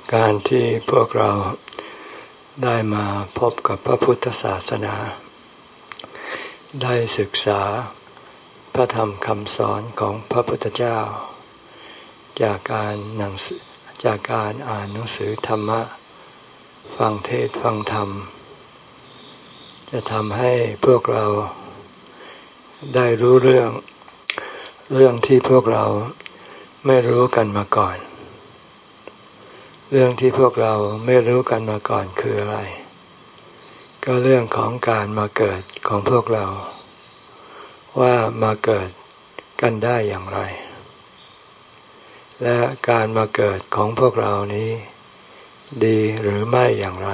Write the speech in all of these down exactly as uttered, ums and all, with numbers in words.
การที่พวกเราได้มาพบกับพระพุทธศาสนาได้ศึกษาพระธรรมคำสอนของพระพุทธเจ้าจากการหนังสือจากการอ่านหนังสือธรรมะฟังเทศน์ฟังธรรมจะทำให้พวกเราได้รู้เรื่องเรื่องที่พวกเราไม่รู้กันมาก่อนเรื่องที่พวกเราไม่รู้กันมาก่อนคืออะไรก็เรื่องของการมาเกิดของพวกเราว่ามาเกิดกันได้อย่างไรและการมาเกิดของพวกเรานี้ดีหรือไม่อย่างไร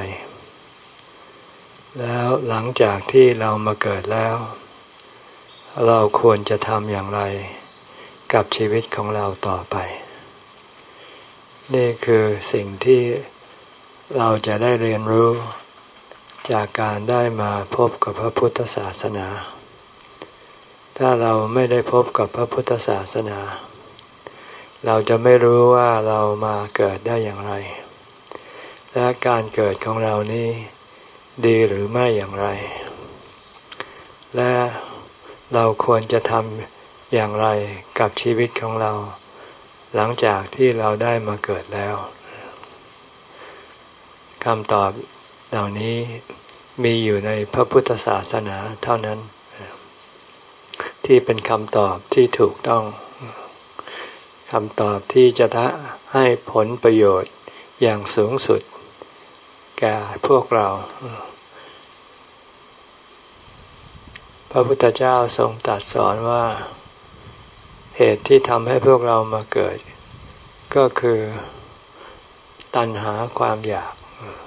แล้วหลังจากที่เรามาเกิดแล้วเราควรจะทำอย่างไรกับชีวิตของเราต่อไปนี่คือสิ่งที่เราจะได้เรียนรู้จากการได้มาพบกับพระพุทธศาสนาถ้าเราไม่ได้พบกับพระพุทธศาสนาเราจะไม่รู้ว่าเรามาเกิดได้อย่างไรและการเกิดของเรานี้ดีหรือไม่อย่างไรและเราควรจะทำอย่างไรกับชีวิตของเราหลังจากที่เราได้มาเกิดแล้วคำตอบเหล่านี้มีอยู่ในพระพุทธศาสนาเท่านั้นที่เป็นคำตอบที่ถูกต้องคำตอบที่จะให้ผลประโยชน์อย่างสูงสุดแก่พวกเราพระพุทธเจ้าทรงตรัสสอนว่าเหตุที่ทำให้พวกเรามาเกิดก็คือตัณหาความอยาก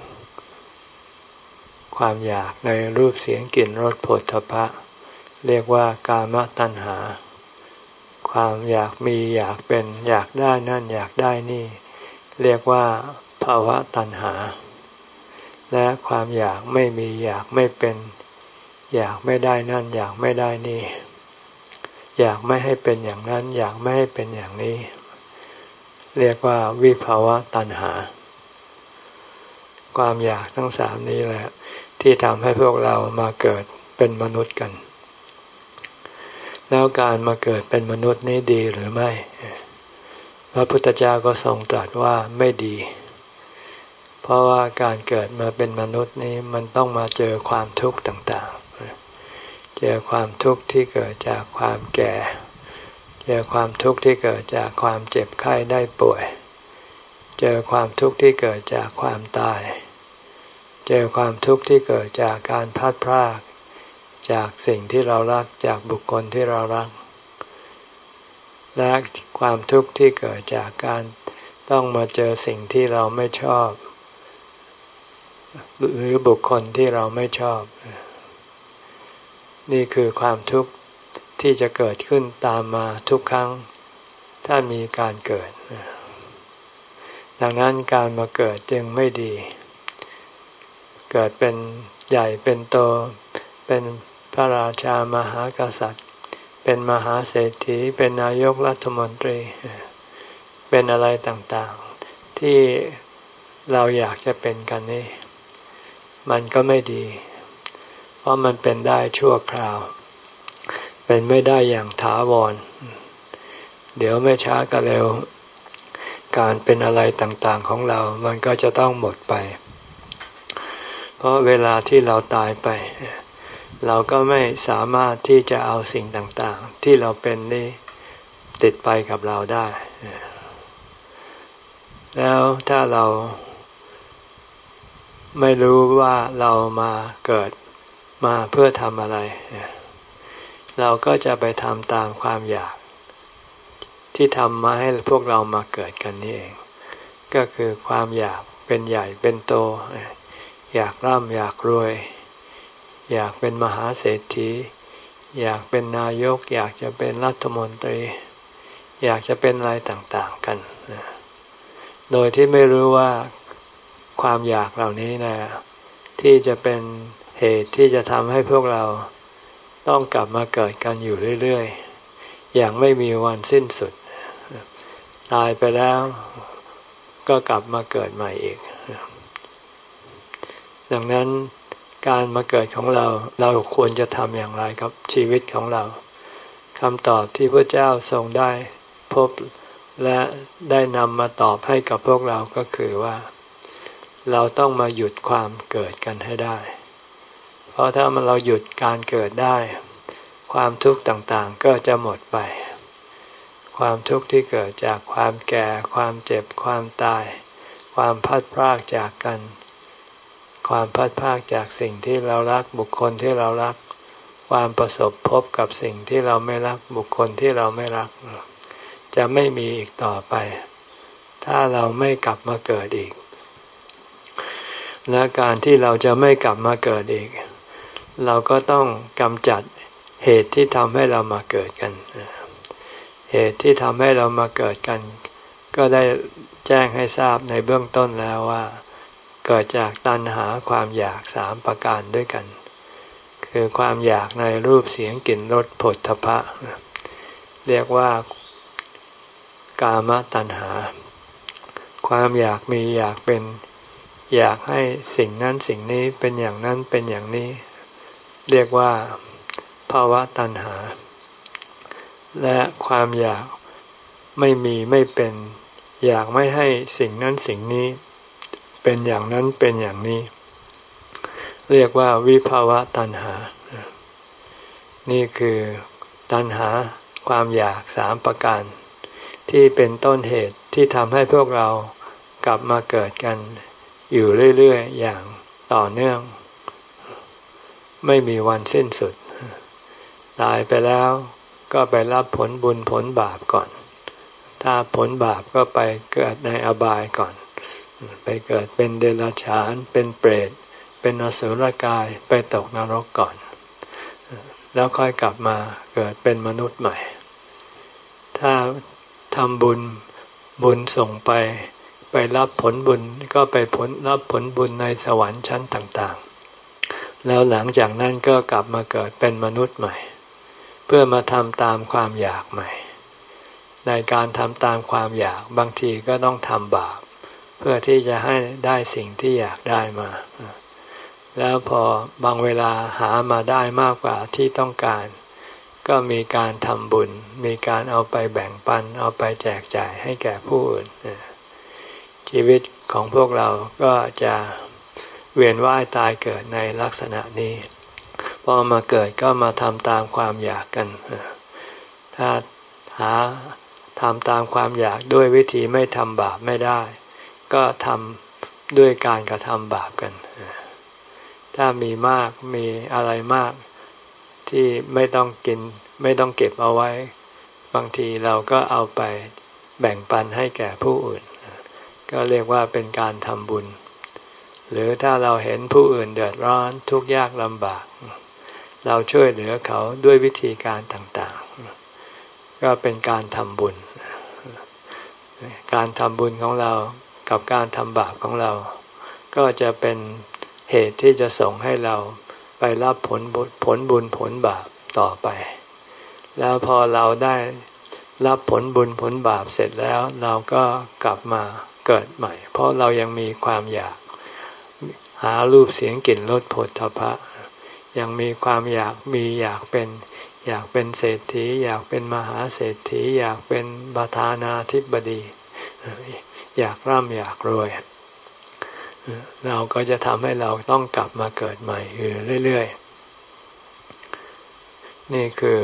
ความอยากในรูปเสียงกลิ่นรสโผฏฐัพพะเรียกว่ากามตัณหาความอยากมีอยากเป็นอยากได้นั่นอยากได้นี่เรียกว่าภาวะตัณหาและความอยากไม่มีอยากไม่เป็นอยากไม่ได้นั่นอยากไม่ได้นี่อยากไม่ให้เป็นอย่างนั้นอยากไม่ให้เป็นอย่างนี้เรียกว่าวิภาวะตัณหาความอยากทั้งสามนี้แหละที่ทำให้พวกเรามาเกิดเป็นมนุษย์กันแล้วการมาเกิดเป็นมนุษย์นี้ดีหรือไม่พระพุทธเจ้าก็ทรงตรัสว่าไม่ดีเพราะว่าการเกิดมาเป็นมนุษย์นี้มันต้องมาเจอความทุกข์ต่างๆเจอความทุกข์ที่เกิดจากความแก่เจอความทุกข์ที่เกิดจากความเจ็บไข้ได้ป่วยเจอความทุกข์ที่เกิดจากความตายเจอความทุกข์ที่เกิดจากการพลัดพรากจากสิ่งที่เรารักจากบุคคลที่เรารักและความทุกข์ที่เกิดจากการต้องมาเจอสิ่งที่เราไม่ชอบหรือบุคคลที่เราไม่ชอบนี่คือความทุกข์ที่จะเกิดขึ้นตามมาทุกครั้งถ้ามีการเกิดดังนั้นการมาเกิดจึงไม่ดีเกิดเป็นใหญ่เป็นโตเป็นพระราชามหากษัตริย์เป็นมหาเศรษฐีเป็นนายกรัฐมนตรีเป็นอะไรต่างๆที่เราอยากจะเป็นกันนี่มันก็ไม่ดีเพราะมันเป็นได้ชั่วคราวเป็นไม่ได้อย่างถาวรเดี๋ยวไม่ช้าก็เร็วการเป็นอะไรต่างๆของเรามันก็จะต้องหมดไปเพราะเวลาที่เราตายไปเราก็ไม่สามารถที่จะเอาสิ่งต่างๆที่เราเป็นนี้ติดไปกับเราได้แล้วถ้าเราไม่รู้ว่าเรามาเกิดมาเพื่อทำอะไรเราก็จะไปทำตามความอยากที่ทำมาให้พวกเรามาเกิดกันนี่เองก็คือความอยากเป็นใหญ่เป็นโตอยากร่ำอยากรวยอยากเป็นมหาเศรษฐีอยากเป็นนายกอยากจะเป็นรัฐมนตรีอยากจะเป็นอะไรต่างๆกันโดยที่ไม่รู้ว่าความอยากเหล่านี้นะที่จะเป็นเหตุที่จะทำให้พวกเราต้องกลับมาเกิดกันอยู่เรื่อยๆอย่างไม่มีวันสิ้นสุดตายไปแล้วก็กลับมาเกิดใหม่อีกดังนั้นการมาเกิดของเราเราควรจะทำอย่างไรกับชีวิตของเราคำตอบที่พระเจ้าทรงได้พบและได้นำมาตอบให้กับพวกเราก็คือว่าเราต้องมาหยุดความเกิดกันให้ได้เพราะถ้าเราหยุดการเกิดได้ความทุกข์ต่างๆก็จะหมดไปความทุกข์ที่เกิดจากความแก่ความเจ็บความตายความพลัดพรากจากกันความพลัดพรากจากสิ่งที่เรารักบุคคลที่เรารักความประสบพบกับสิ่งที่เราไม่รักบุคคลที่เราไม่รักจะไม่มีอีกต่อไปถ้าเราไม่กลับมาเกิดอีกและการที่เราจะไม่กลับมาเกิดอีกเราก็ต้องกำจัดเหตุที่ทำให้เรามาเกิดกันเหตุที่ทำให้เรามาเกิดกันก็ได้แจ้งให้ทราบในเบื้องต้นแล้วว่าเกิดจากตัณหาความอยากสามประการด้วยกันคือความอยากในรูปเสียงกลิ่นรสโผฏฐัพพะเรียกว่ากามตัณหาความอยากมีอยากเป็นอยากให้สิ่งนั้นสิ่งนี้เป็นอย่างนั้นเป็นอย่างนี้เรียกว่าภาวะตัณหาและความอยากไม่มีไม่เป็นอยากไม่ให้สิ่งนั้นสิ่งนี้เป็นอย่างนั้นเป็นอย่างนี้เรียกว่าวิภาวะตัณหานี่คือตัณหาความอยากสามประการที่เป็นต้นเหตุที่ทำให้พวกเรากลับมาเกิดกันอยู่เรื่อยๆอย่างต่อเนื่องไม่มีวันสิ้นสุดตายไปแล้วก็ไปรับผลบุญผลบาปก่อนถ้าผลบาปก็ไปเกิดในอบายก่อนไปเกิดเป็นเดรัจฉานเป็นเปรตเป็นอสุรกายไปตกนรกก่อนแล้วค่อยกลับมาเกิดเป็นมนุษย์ใหม่ถ้าทำบุญบุญส่งไปไปรับผลบุญก็ไปผลรับผลบุญในสวรรค์ชั้นต่างๆแล้วหลังจากนั้นก็กลับมาเกิดเป็นมนุษย์ใหม่เพื่อมาทำตามความอยากใหม่ในการทำตามความอยากบางทีก็ต้องทำบาปเพื่อที่จะให้ได้สิ่งที่อยากได้มาแล้วพอบางเวลาหามาได้มากกว่าที่ต้องการก็มีการทำบุญมีการเอาไปแบ่งปันเอาไปแจกจ่ายให้แก่ผู้อื่นชีวิตของพวกเราก็จะเวียนว่ายตายเกิดในลักษณะนี้พอมาเกิดก็มาทำตามความอยากกันถ้าหาทำตามความอยากด้วยวิธีไม่ทำบาปไม่ได้ก็ทำด้วยการกระทำบาปกันถ้ามีมากมีอะไรมากที่ไม่ต้องกินไม่ต้องเก็บเอาไว้บางทีเราก็เอาไปแบ่งปันให้แก่ผู้อื่นก็เรียกว่าเป็นการทำบุญหรือถ้าเราเห็นผู้อื่นเดือดร้อนทุกข์ยากลำบากเราช่วยเหลือเขาด้วยวิธีการต่างๆก็เป็นการทำบุญการทำบุญของเรากับการทำบาปของเราก็จะเป็นเหตุที่จะส่งให้เราไปรับผลบุญผลบุญผลบาปต่อไปแล้วพอเราได้รับผลบุญผลบาปเสร็จแล้วเราก็กลับมาเกิดใหม่เพราะเรายังมีความอยากหารูปเสียงกลิ่นรสโผฏฐัพพะยังมีความอยากมีอยากเป็นอยากเป็นเศรษฐีอยากเป็นมหาเศรษฐีอยากเป็นประธานาธิบดีอยากร่ำอยากรวยเราก็จะทำให้เราต้องกลับมาเกิดใหม่อยู่เรื่อยๆนี่คือ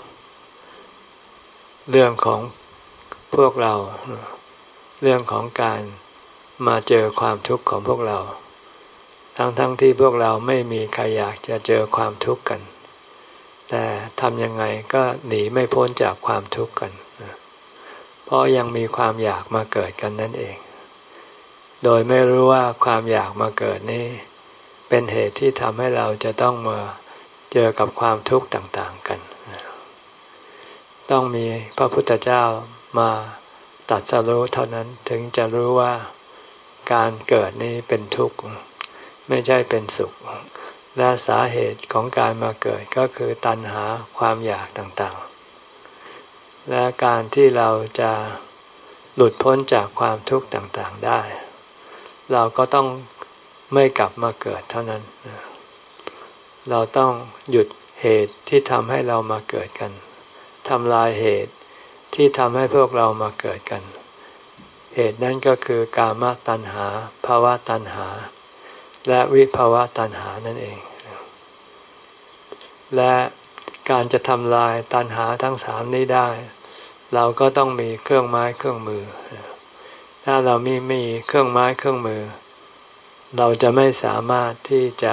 เรื่องของพวกเราเรื่องของการมาเจอความทุกข์ของพวกเราทั้งๆ ท, ที่พวกเราไม่มีใครอยากจะเจอความทุกข์กันแต่ทำยังไงก็หนีไม่พ้นจากความทุกข์กันเพราะยังมีความอยากมาเกิดกันนั่นเองโดยไม่รู้ว่าความอยากมาเกิดนี้เป็นเหตุที่ทำให้เราจะต้องมาเจอกับความทุกข์ต่างๆกันต้องมีพระพุทธเจ้ามาตรัสรู้เท่านั้นถึงจะรู้ว่าการเกิดนี้เป็นทุกข์ไม่ใช่เป็นสุขและสาเหตุของการมาเกิดก็คือตัณหาความอยากต่างๆและการที่เราจะหลุดพ้นจากความทุกข์ต่างๆได้เราก็ต้องไม่กลับมาเกิดเท่านั้นเราต้องหยุดเหตุที่ทำให้เรามาเกิดกันทำลายเหตุที่ทำให้พวกเรามาเกิดกันเหตุนั้นก็คือกามตัณหาภวตัณหาและวิภวตัณหานั่นเองและการจะทำลายตัณหาทั้งสามนี้ได้เราก็ต้องมีเครื่องไม้เครื่องมือถ้าเราไม่มีเครื่องไม้เครื่องมือเราจะไม่สามารถที่จะ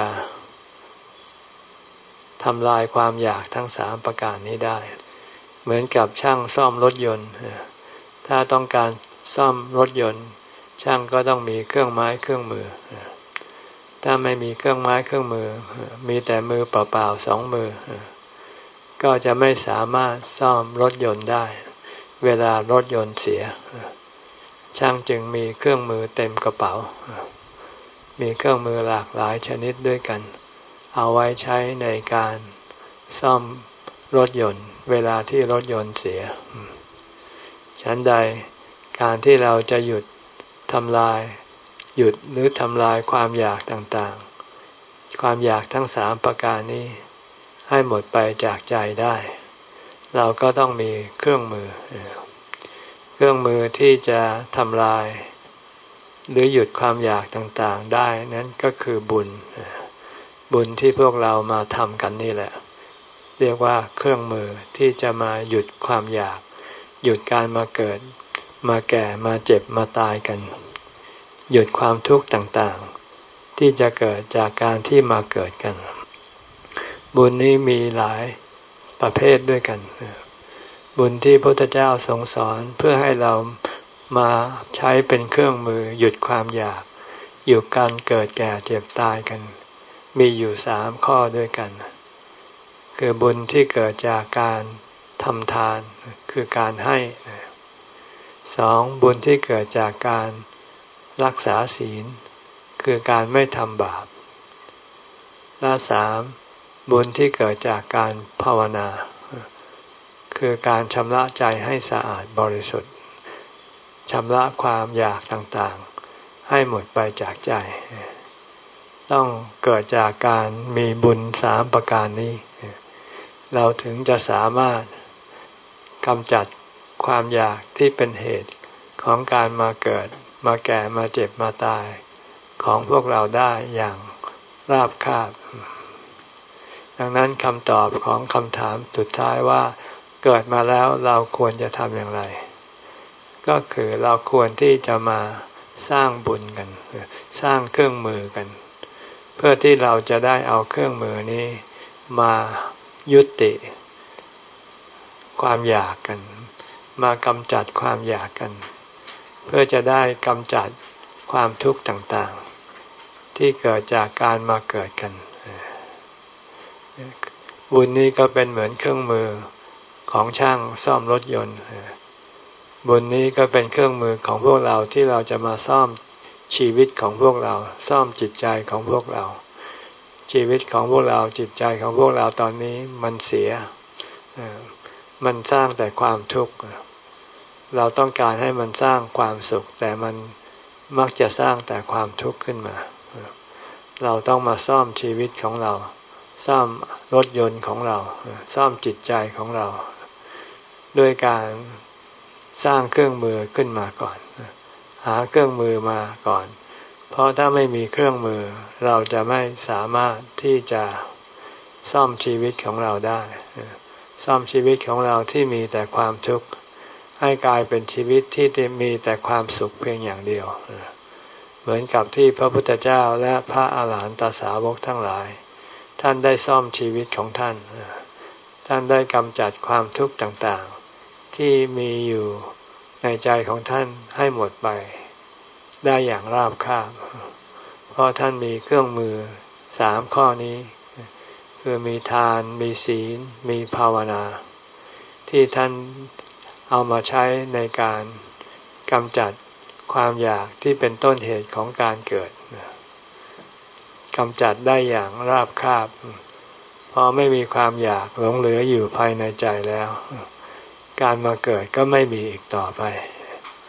ทำลายความอยากทั้งสามประการนี้ได้เหมือนกับช่างซ่อมรถยนต์ถ้าต้องการซ่อมรถยนต์ช่างก็ต้องมีเครื่องไม้เครื่องมือถ้าไม่มีเครื่องไม้เครื่องมือมีแต่มือเปล่าๆสองมือก็จะไม่สามารถซ่อมรถยนต์ได้เวลารถยนต์เสียช่างจึงมีเครื่องมือเต็มกระเป๋ามีเครื่องมือหลากหลายชนิดด้วยกันเอาไว้ใช้ในการซ่อมรถยนต์เวลาที่รถยนต์เสียฉันใดการที่เราจะหยุดทำลายหยุดหรือทำลายความอยากต่างๆความอยากทั้งสามประการนี้ให้หมดไปจากใจได้เราก็ต้องมีเครื่องมือเครื่องมือที่จะทำลายหรือหยุดความอยากต่างๆได้นั้นก็คือบุญบุญที่พวกเรามาทำกันนี่แหละเรียกว่าเครื่องมือที่จะมาหยุดความอยากหยุดการมาเกิดมาแก่มาเจ็บมาตายกันหยุดความทุกข์ต่างๆที่จะเกิดจากการที่มาเกิดกันบุญนี้มีหลายประเภทด้วยกันบุญที่พระพุทธเจ้าทรงสอนเพื่อให้เรามาใช้เป็นเครื่องมือหยุดความอยากหยุดการเกิดแก่เจ็บตายกันมีอยู่สามข้อด้วยกันคือบุญที่เกิดจากการทำทานคือการให้สองบุญที่เกิดจากการรักษาศีลคือการไม่ทำบาปและสามบุญที่เกิดจากการภาวนาคือการชำระใจให้สะอาดบริสุทธิ์ชำระความอยากต่างๆให้หมดไปจากใจต้องเกิดจากการมีบุญสามประการนี้เราถึงจะสามารถกำจัดความอยากที่เป็นเหตุของการมาเกิดมาแก่มาเจ็บมาตายของพวกเราได้อย่างราบคาบดังนั้นคำตอบของคำถามสุดท้ายว่าเกิดมาแล้วเราควรจะทำอย่างไรก็คือเราควรที่จะมาสร้างบุญกันสร้างเครื่องมือกันเพื่อที่เราจะได้เอาเครื่องมือนี้มายุติความอยากกันมากำจัดความอยากกันเพื่อจะได้กำจัดความทุกข์ต่างๆที่เกิดจากการมาเกิดกันบุญนี้ก็เป็นเหมือนเครื่องมือของช่างซ่อมรถยนต์บุญนี้ก็เป็นเครื่องมือของพวกเราที่เราจะมาซ่อมชีวิตของพวกเราซ่อมจิตใจของพวกเราชีวิตของพวกเราจิตใจของพวกเราตอนนี้มันเสียมันสร้างแต่ความทุกข์เราต้องการให้มันสร้างความสุขแต่มันมักจะสร้างแต่ความทุกข์ขึ้นมาเราต้องมาซ่อมชีวิตของเราซ่อมรถยนต์ของเราซ่อมจิตใจของเราด้วยการสร้างเครื่องมือขึ้นมาก่อนหาเครื่องมือมาก่อนเพราะถ้าไม่มีเครื่องมือเราจะไม่สามารถที่จะซ่อมชีวิตของเราได้ซ่อมชีวิตของเราที่มีแต่ความทุกข์ให้กลายเป็นชีวิตที่มีแต่ความสุขเพียงอย่างเดียวเหมือนกับที่พระพุทธเจ้าและพระอาหารหันตสาวกทั้งหลายท่านได้ซ่อมชีวิตของท่านท่านได้กำจัดความทุกข์ต่างๆที่มีอยู่ในใจของท่านให้หมดไปได้อย่างราบคาบเพราะท่านมีเครื่องมือสามข้อนี้คือมีทานมีศีลมีภาวนาที่ท่านเอามาใช้ในการกำจัดความอยากที่เป็นต้นเหตุของการเกิดกำจัดได้อย่างราบคาบพอไม่มีความอยากหลงเหลืออยู่ภายในใจแล้วการมาเกิดก็ไม่มีอีกต่อไป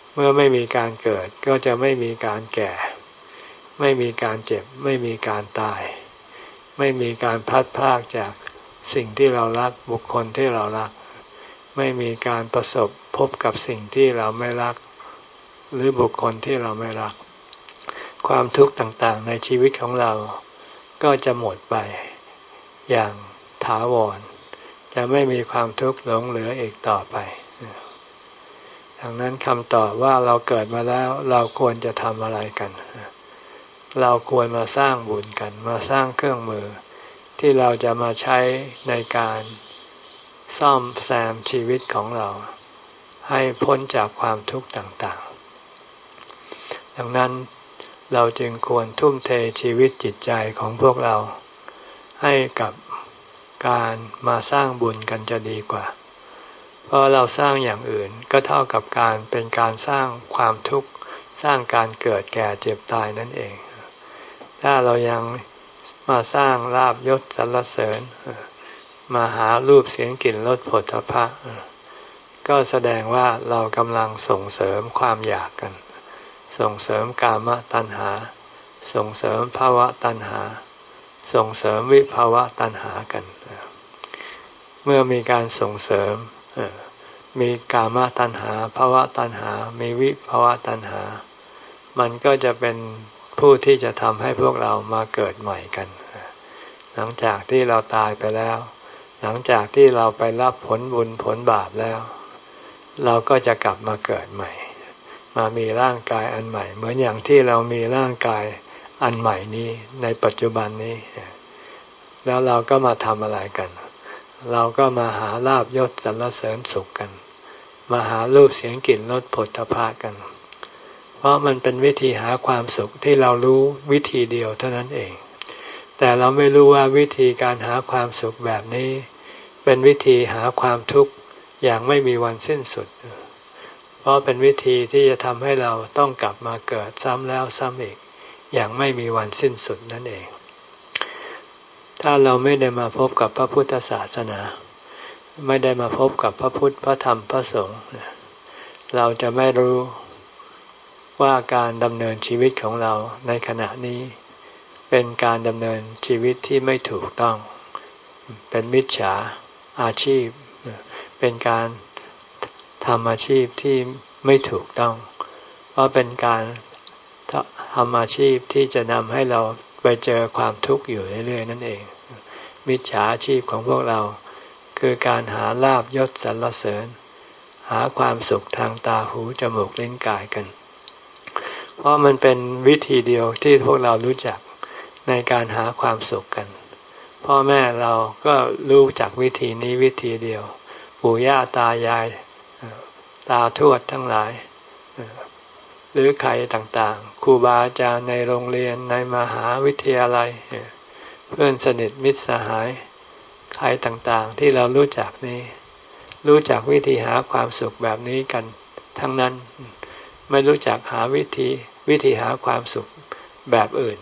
เมื่อไม่มีการเกิดก็จะไม่มีการแก่ไม่มีการเจ็บไม่มีการตายไม่มีการพลัดพรากจากสิ่งที่เรารักบุคคลที่เรารักไม่มีการประสบพบกับสิ่งที่เราไม่รักหรือบุคคลที่เราไม่รักความทุกข์ต่างๆในชีวิตของเราก็จะหมดไปอย่างถาวรจะไม่มีความทุกข์หลงเหลืออีกต่อไปดังนั้นคำตอบว่าเราเกิดมาแล้วเราควรจะทำอะไรกันเราควรมาสร้างบุญกันมาสร้างเครื่องมือที่เราจะมาใช้ในการซ่อมแซมชีวิตของเราให้พ้นจากความทุกข์ต่างๆดังนั้นเราจึงควรทุ่มเทชีวิตจิตใจของพวกเราให้กับการมาสร้างบุญกันจะดีกว่าเพราะเราสร้างอย่างอื่นก็เท่ากับการเป็นการสร้างความทุกข์สร้างการเกิดแก่เจ็บตายนั่นเองถ้าเรายังมาสร้างลาภยศสรรเสริญมาหารูปเสียงกลิ่นรสผลทพะก็แสดงว่าเรากำลังส่งเสริมความอยากกันส่งเสริมกามตัณหาส่งเสริมภาวะตัณหาส่งเสริมวิภาวะตัณหากันเมื่อมีการส่งเสริมมีกามตัณหาภาวะตัณหามีวิภาวะตัณหามันก็จะเป็นผู้ที่จะทำให้พวกเรามาเกิดใหม่กันหลังจากที่เราตายไปแล้วหลังจากที่เราไปรับผลบุญผลบาปแล้วเราก็จะกลับมาเกิดใหม่มามีร่างกายอันใหม่เหมือนอย่างที่เรามีร่างกายอันใหม่นี้ในปัจจุบันนี้แล้วเราก็มาทำอะไรกันเราก็มาหาลาภยศสรรเสริญสุขกันมาหารูปเสียงกลิ่นรสผลทพะกันเพราะมันเป็นวิธีหาความสุขที่เรารู้วิธีเดียวเท่านั้นเองแต่เราไม่รู้ว่าวิธีการหาความสุขแบบนี้เป็นวิธีหาความทุกข์อย่างไม่มีวันสิ้นสุดเพราะเป็นวิธีที่จะทำให้เราต้องกลับมาเกิดซ้ำแล้วซ้ำอีกอย่างไม่มีวันสิ้นสุดนั่นเองถ้าเราไม่ได้มาพบกับพระพุทธศาสนาไม่ได้มาพบกับพระพุทธพระธรรมพระสงฆ์เราจะไม่รู้ว่าการดำเนินชีวิตของเราในขณะนี้เป็นการดำเนินชีวิตที่ไม่ถูกต้องเป็นมิจฉาอาชีพเป็นการทำอาชีพที่ไม่ถูกต้องเพราะเป็นการทำอาชีพที่จะนำให้เราไปเจอความทุกข์อยู่เรื่อยๆนั่นเองมิจฉาอาชีพของพวกเราคือการหาลาภยศสรรเสริญหาความสุขทางตาหูจมูกลิ้นกายกันเพราะมันเป็นวิธีเดียวที่พวกเรารู้จักในการหาความสุขกันพ่อแม่เราก็รู้จักวิธีนี้วิธีเดียวปู่ย่าตายายตาทวดทั้งหลายหรือใครต่างๆครูบาอาจารย์ในโรงเรียนในมหาวิทยาลัยเพื่อนสนิทมิตรสหายใครต่างๆที่เรารู้จักนี้รู้จักวิธีหาความสุขแบบนี้กันทั้งนั้นไม่รู้จักหาวิธีวิธีหาความสุขแบบอื่น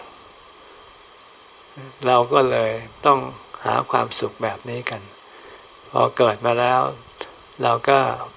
เราก็เลยต้องหาความสุขแบบนี้กันพอเกิดมาแล้วเราก็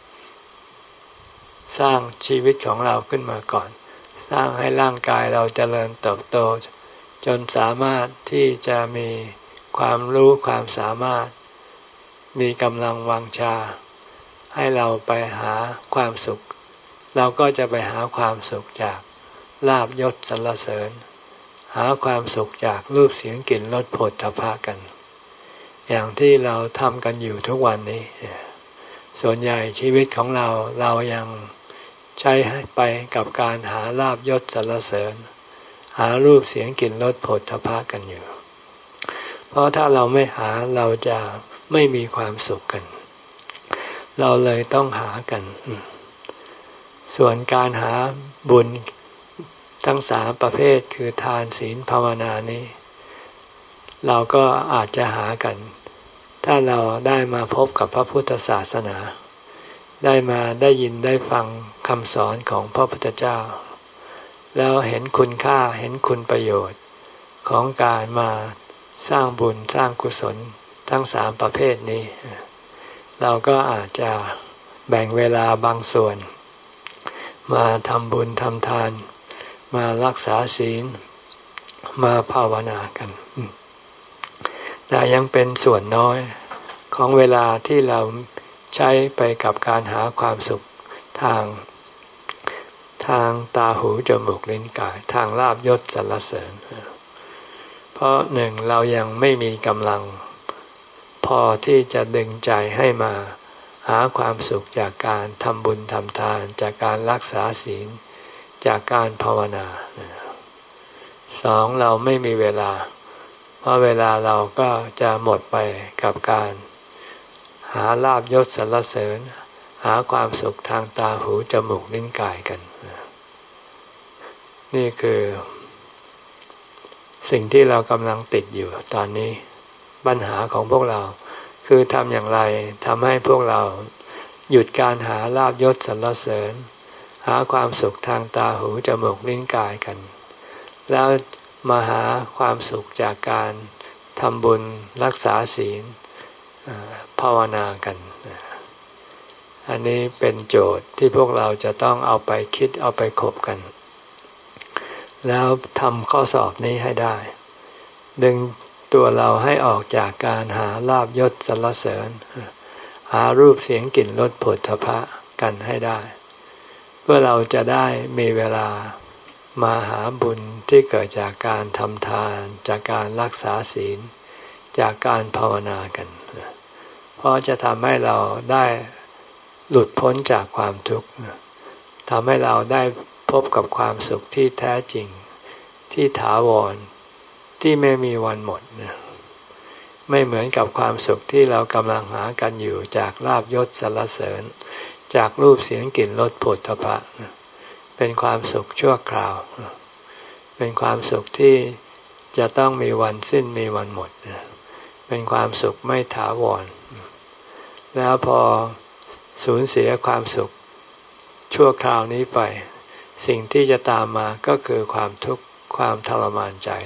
สร้างชีวิตของเราขึ้นมาก่อนสร้างให้ร่างกายเราเจริญเติบโตจนสามารถที่จะมีความรู้ความสามารถมีกำลังวังชาให้เราไปหาความสุขเราก็จะไปหาความสุขจากลาภยศสรรเสริญหาความสุขจากรูปเสียงกลิ่นรสโผฏฐัพพะกันอย่างที่เราทำกันอยู่ทุกวันนี้ส่วนใหญ่ชีวิตของเราเรายังใช้ไปกับการหาลาภยศสรรเสริญหารูปเสียงกลิ่นรสโผฏฐัพพะกันอยู่เพราะถ้าเราไม่หาเราจะไม่มีความสุขกันเราเลยต้องหากันส่วนการหาบุญทั้งสามประเภทคือทานศีลภาวนานี้เราก็อาจจะหากันถ้าเราได้มาพบกับพระพุทธศาสนาได้มาได้ยินได้ฟังคำสอนของพระพุทธเจ้าแล้วเห็นคุณค่าเห็นคุณประโยชน์ของการมาสร้างบุญสร้างกุศลทั้งสามประเภทนี้เราก็อาจจะแบ่งเวลาบางส่วนมาทำบุญทำทานมารักษาศีลมาภาวนากันแต่ยังเป็นส่วนน้อยของเวลาที่เราใช้ไปกับการหาความสุขทางทางตาหูจมูกลิ้นกายทางลาภยศสรรเสริญเพราะหนึ่งเรายังไม่มีกำลังพอที่จะดึงใจให้มาหาความสุขจากการทำบุญทำทานจากการรักษาศีลจากการภาวนาสองเราไม่มีเวลาเพราะเวลาเราก็จะหมดไปกับการหาลาภยศสรรเสริญหาความสุขทางตาหูจมูกลิ้นกายกันนี่คือสิ่งที่เรากำลังติดอยู่ตอนนี้ปัญหาของพวกเราคือทำอย่างไรทำให้พวกเราหยุดการหาลาภยศสรรเสริญหาความสุขทางตาหูจมูกลิ้นกายกันแล้วมาหาความสุขจากการทำบุญรักษาศีลภาวนากันอันนี้เป็นโจทย์ที่พวกเราจะต้องเอาไปคิดเอาไปคบกันแล้วทำข้อสอบนี้ให้ได้ดึงตัวเราให้ออกจากการหาลาภยศสรรเสริญหารูปเสียงกลิ่นรสโผฏฐัพพะกันให้ได้เพื่อเราจะได้มีเวลามาหาบุญที่เกิดจากการทำทานจากการรักษาศีลจากการภาวนากันเพราะจะทำให้เราได้หลุดพ้นจากความทุกข์ทำให้เราได้พบกับความสุขที่แท้จริงที่ถาวรที่ไม่มีวันหมดไม่เหมือนกับความสุขที่เรากำลังหากันอยู่จากลาภยศสรรเสริญจากรูปเสียงกลิ่นรสโผฏฐัพพะเป็นความสุขชั่วคราวเป็นความสุขที่จะต้องมีวันสิ้นมีวันหมดเป็นความสุขไม่ถาวรแล้วพอสูญเสียความสุขชั่วคราวนี้ไปสิ่งที่จะตามมาก็คือความทุกข์ความทรมานใจ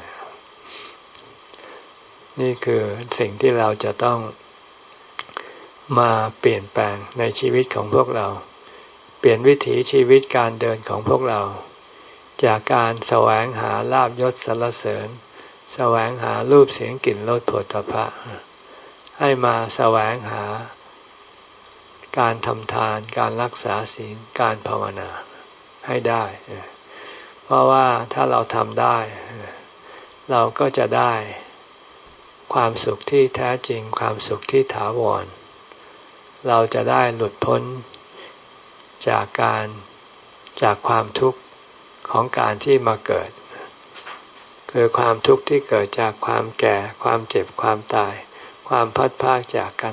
นี่คือสิ่งที่เราจะต้องมาเปลี่ยนแปลงในชีวิตของพวกเราเปลี่ยนวิถีชีวิตการเดินของพวกเราจากการแสวงหาลาภยศสรรเสริญแสวงหารูปเสียงกลิ่นรสโผฏฐัพพะให้มาแสวงหาการทำทานการรักษาศีลการภาวนาให้ได้เพราะว่าถ้าเราทำได้เราก็จะได้ความสุขที่แท้จริงความสุขที่ถาวรเราจะได้หลุดพ้นจากการจากความทุกข์ของการที่มาเกิดคือความทุกข์ที่เกิดจากความแก่ความเจ็บความตายความพัดพรากจากกัน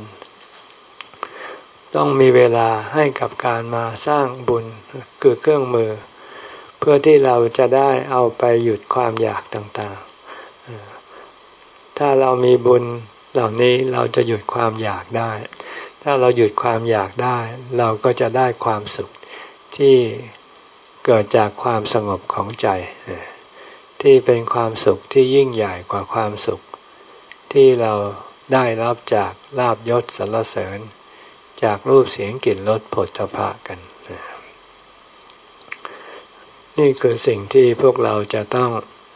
ต้องมีเวลาให้กับการมาสร้างบุญคือเครื่องมือเพื่อที่เราจะได้เอาไปหยุดความอยากต่างๆถ้าเรามีบุญเหล่านี้เราจะหยุดความอยากได้ถ้าเราหยุดความอยากได้เราก็จะได้ความสุขที่เกิดจากความสงบของใจที่เป็นความสุขที่ยิ่งใหญ่กว่าความสุขที่เราได้รับจากลาภยศสรรเสริญจากรูปเสียงกลิ่นรสโผฏฐัพพะกันนี่คือสิ่งที่พวกเราจะต้อง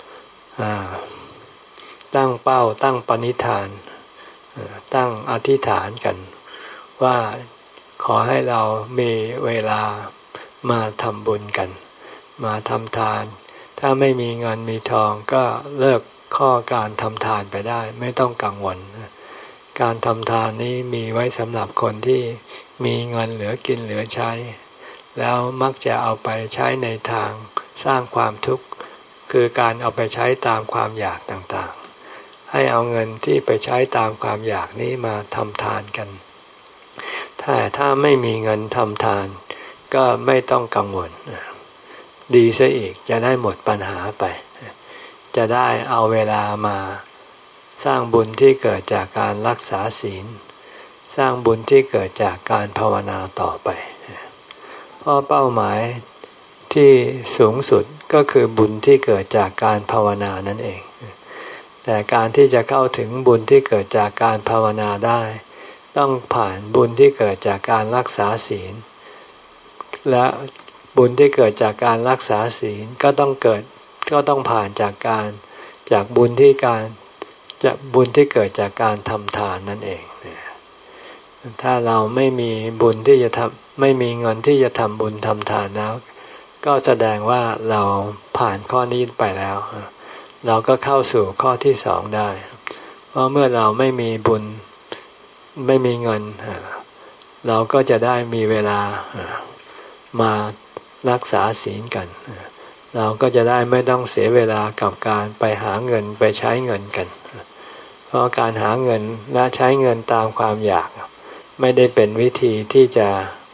ตั้งเป้าตั้งปณิธานตั้งอธิษฐานกันว่าขอให้เรามีเวลามาทำบุญกันมาทำทานถ้าไม่มีเงินมีทองก็เลิกข้อการทำทานไปได้ไม่ต้องกังวลการทำทานนี้มีไว้สำหรับคนที่มีเงินเหลือกินเหลือใช้แล้วมักจะเอาไปใช้ในทางสร้างความทุกข์คือการเอาไปใช้ตามความอยากต่างๆให้เอาเงินที่ไปใช้ตามความอยากนี้มาทำทานกันถ้าถ้าไม่มีเงินทำทานก็ไม่ต้องกังวลดีซะอีกจะได้หมดปัญหาไปจะได้เอาเวลามาสร้างบุญที่เกิดจากการรักษาศีลสร้างบุญที่เกิดจากการภาวนาต่อไปเพราะเป้าหมายที่สูงสุดก็คือบุญที่เกิดจากการภาวนานั่นเองแต่การที่จะเข้าถึงบุญที่เกิดจากการภาวนาได้ต้องผ่านบุญที่เกิดจากการรักษาศีลและบุญที่เกิดจากการรักษาศีลก็ต้องเกิดก็ต้องผ่านจากการจากบุญที่การจากบุญที่เกิดจากการทำทานนั่นเองถ้าเราไม่มีบุญที่จะทำไม่มีเงินที่จะทำบุญทำทานแล้วก็แสดงว่าเราผ่านข้อนี้ไปแล้วเราก็เข้าสู่ข้อที่สองได้เพราะเมื่อเราไม่มีบุญไม่มีเงินเราก็จะได้มีเวลามารักษาศีลกันเราก็จะได้ไม่ต้องเสียเวลากับการไปหาเงินไปใช้เงินกันเพราะการหาเงินและใช้เงินตามความอยากไม่ได้เป็นวิธีที่จะ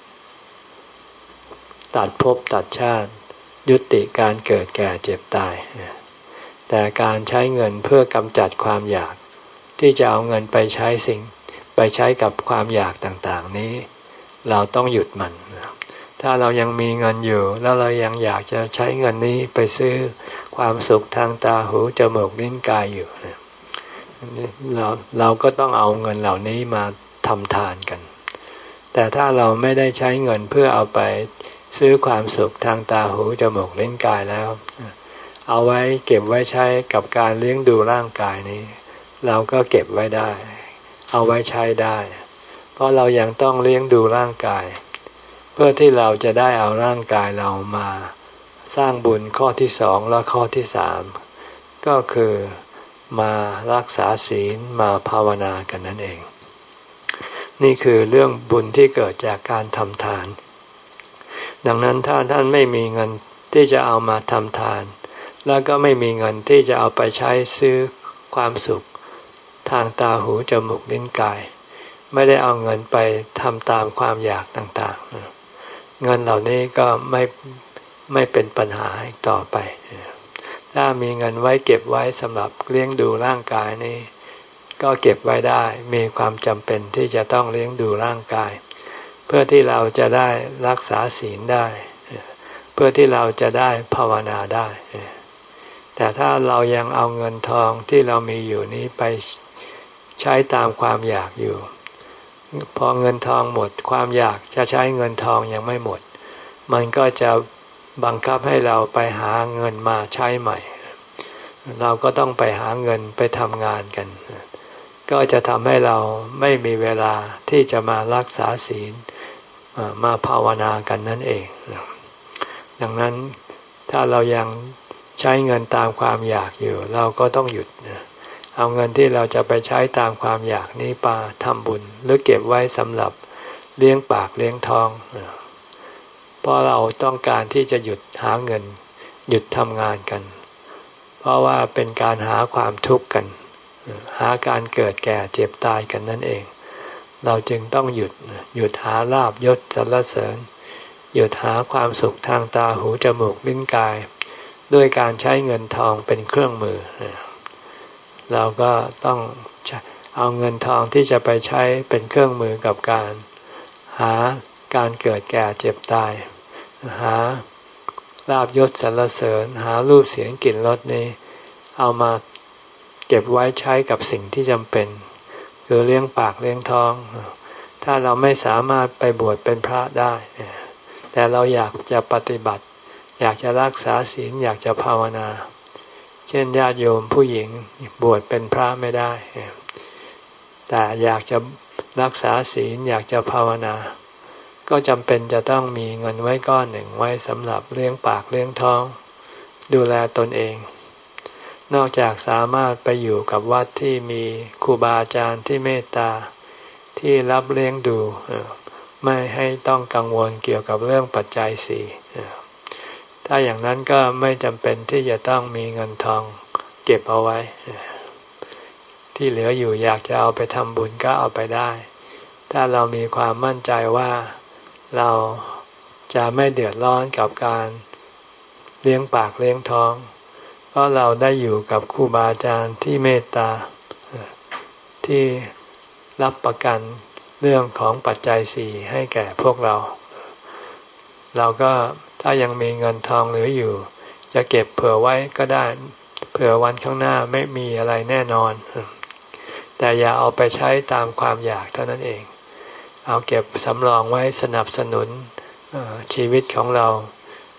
ตัดภพตัดชาติยุติการเกิดแก่เจ็บตายแต่การใช้เงินเพื่อกำจัดความอยากที่จะเอาเงินไปใช้สิ่งไปใช้กับความอยากต่างๆนี้เราต้องหยุดมันถ้าเรายังมีเงินอยู่แล้วเรายังอยากจะใช้เงินนี้ไปซื้อความสุขทางตาหูจมูกลิ้นกายอยู่เราเราก็ต้องเอาเงินเหล่านี้มาทำทานกันแต่ถ้าเราไม่ได้ใช้เงินเพื่อเอาไปซื้อความสุขทางตาหูจมูกลิ้นกายแล้วเอาไว้เก็บไว้ใช้กับการเลี้ยงดูร่างกายนี้เราก็เก็บไว้ได้เอาไว้ใช้ได้เพราะเรายังต้องเลี้ยงดูร่างกายเพื่อที่เราจะได้เอาร่างกายเรามาสร้างบุญข้อที่สองและข้อที่สามก็คือมารักษาศีลมาภาวนากันนั่นเองนี่คือเรื่องบุญที่เกิดจากการทำทานดังนั้นถ้าท่านไม่มีเงินที่จะเอามาทำทานแล้วก็ไม่มีเงินที่จะเอาไปใช้ซื้อความสุขทางตาหูจมูกลิ้นกายไม่ได้เอาเงินไปทำตามความอยากต่างๆเงินเหล่านี้ก็ไม่ไม่เป็นปัญหาอีกต่อไปถ้ามีเงินไว้เก็บไว้สำหรับเลี้ยงดูร่างกายนี้ก็เก็บไว้ได้มีความจำเป็นที่จะต้องเลี้ยงดูร่างกายเพื่อที่เราจะได้รักษาศีลได้เพื่อที่เราจะได้ภาวนาได้แต่ถ้าเรายังเอาเงินทองที่เรามีอยู่นี้ไปใช้ตามความอยากอยู่พอเงินทองหมดความอยากจะใช้เงินทองยังไม่หมดมันก็จะบังคับให้เราไปหาเงินมาใช้ใหม่เราก็ต้องไปหาเงินไปทำงานกันก็จะทำให้เราไม่มีเวลาที่จะมารักษาศีลมาภาวนากันนั่นเองดังนั้นถ้าเรายังใช้เงินตามความอยากอยู่เราก็ต้องหยุดเอาเงินที่เราจะไปใช้ตามความอยากนี้มาทำบุญหรือเก็บไว้สำหรับเลี้ยงปากเลี้ยงท้องเพราะเราต้องการที่จะหยุดหาเงินหยุดทำงานกันเพราะว่าเป็นการหาความทุกข์กันหาการเกิดแก่เจ็บตายกันนั่นเองเราจึงต้องหยุดหยุดหาลาภยศสรรเสริญหยุดหาความสุขทางตาหูจมูกลิ้นกายด้วยการใช้เงินทองเป็นเครื่องมือเราก็ต้องเอาเงินทองที่จะไปใช้เป็นเครื่องมือกับการหาการเกิดแก่เจ็บตายหาลาภยศสรรเสริญหารูปเสียงกลิ่นรสนี้เอามาเก็บไว้ใช้กับสิ่งที่จำเป็นคือเลี้ยงปากเลี้ยงท้องถ้าเราไม่สามารถไปบวชเป็นพระได้แต่เราอยากจะปฏิบัติอยากจะรักษาศีลอยากจะภาวนาเช่นญาติโยมผู้หญิงบวชเป็นพระไม่ได้แต่อยากจะรักษาศีลอยากจะภาวนาก็จำเป็นจะต้องมีเงินไว้ก้อนหนึ่งไว้สำหรับเลี้ยงปากเลี้ยงท้องดูแลตนเองนอกจากสามารถไปอยู่กับวัดที่มีครูบาอาจารย์ที่เมตตาที่รับเลี้ยงดูไม่ให้ต้องกังวลเกี่ยวกับเรื่องปัจจัยสี่ถ้าอย่างนั้นก็ไม่จำเป็นที่จะต้องมีเงินทองเก็บเอาไว้ที่เหลืออยู่อยากจะเอาไปทำบุญก็เอาไปได้ถ้าเรามีความมั่นใจว่าเราจะไม่เดือดร้อนกับการเลี้ยงปากเลี้ยงท้องเพราะเราได้อยู่กับครูบาอาจารย์ที่เมตตาที่รับประกันเรื่องของปัจจัยสี่ให้แก่พวกเราเราก็ถ้ายังมีเงินทองเหลืออยู่จะเก็บเผื่อไว้ก็ได้เผื่อวันข้างหน้าไม่มีอะไรแน่นอนแต่อย่าเอาไปใช้ตามความอยากเท่านั้นเองเอาเก็บสำรองไว้สนับสนุนชีวิตของเรา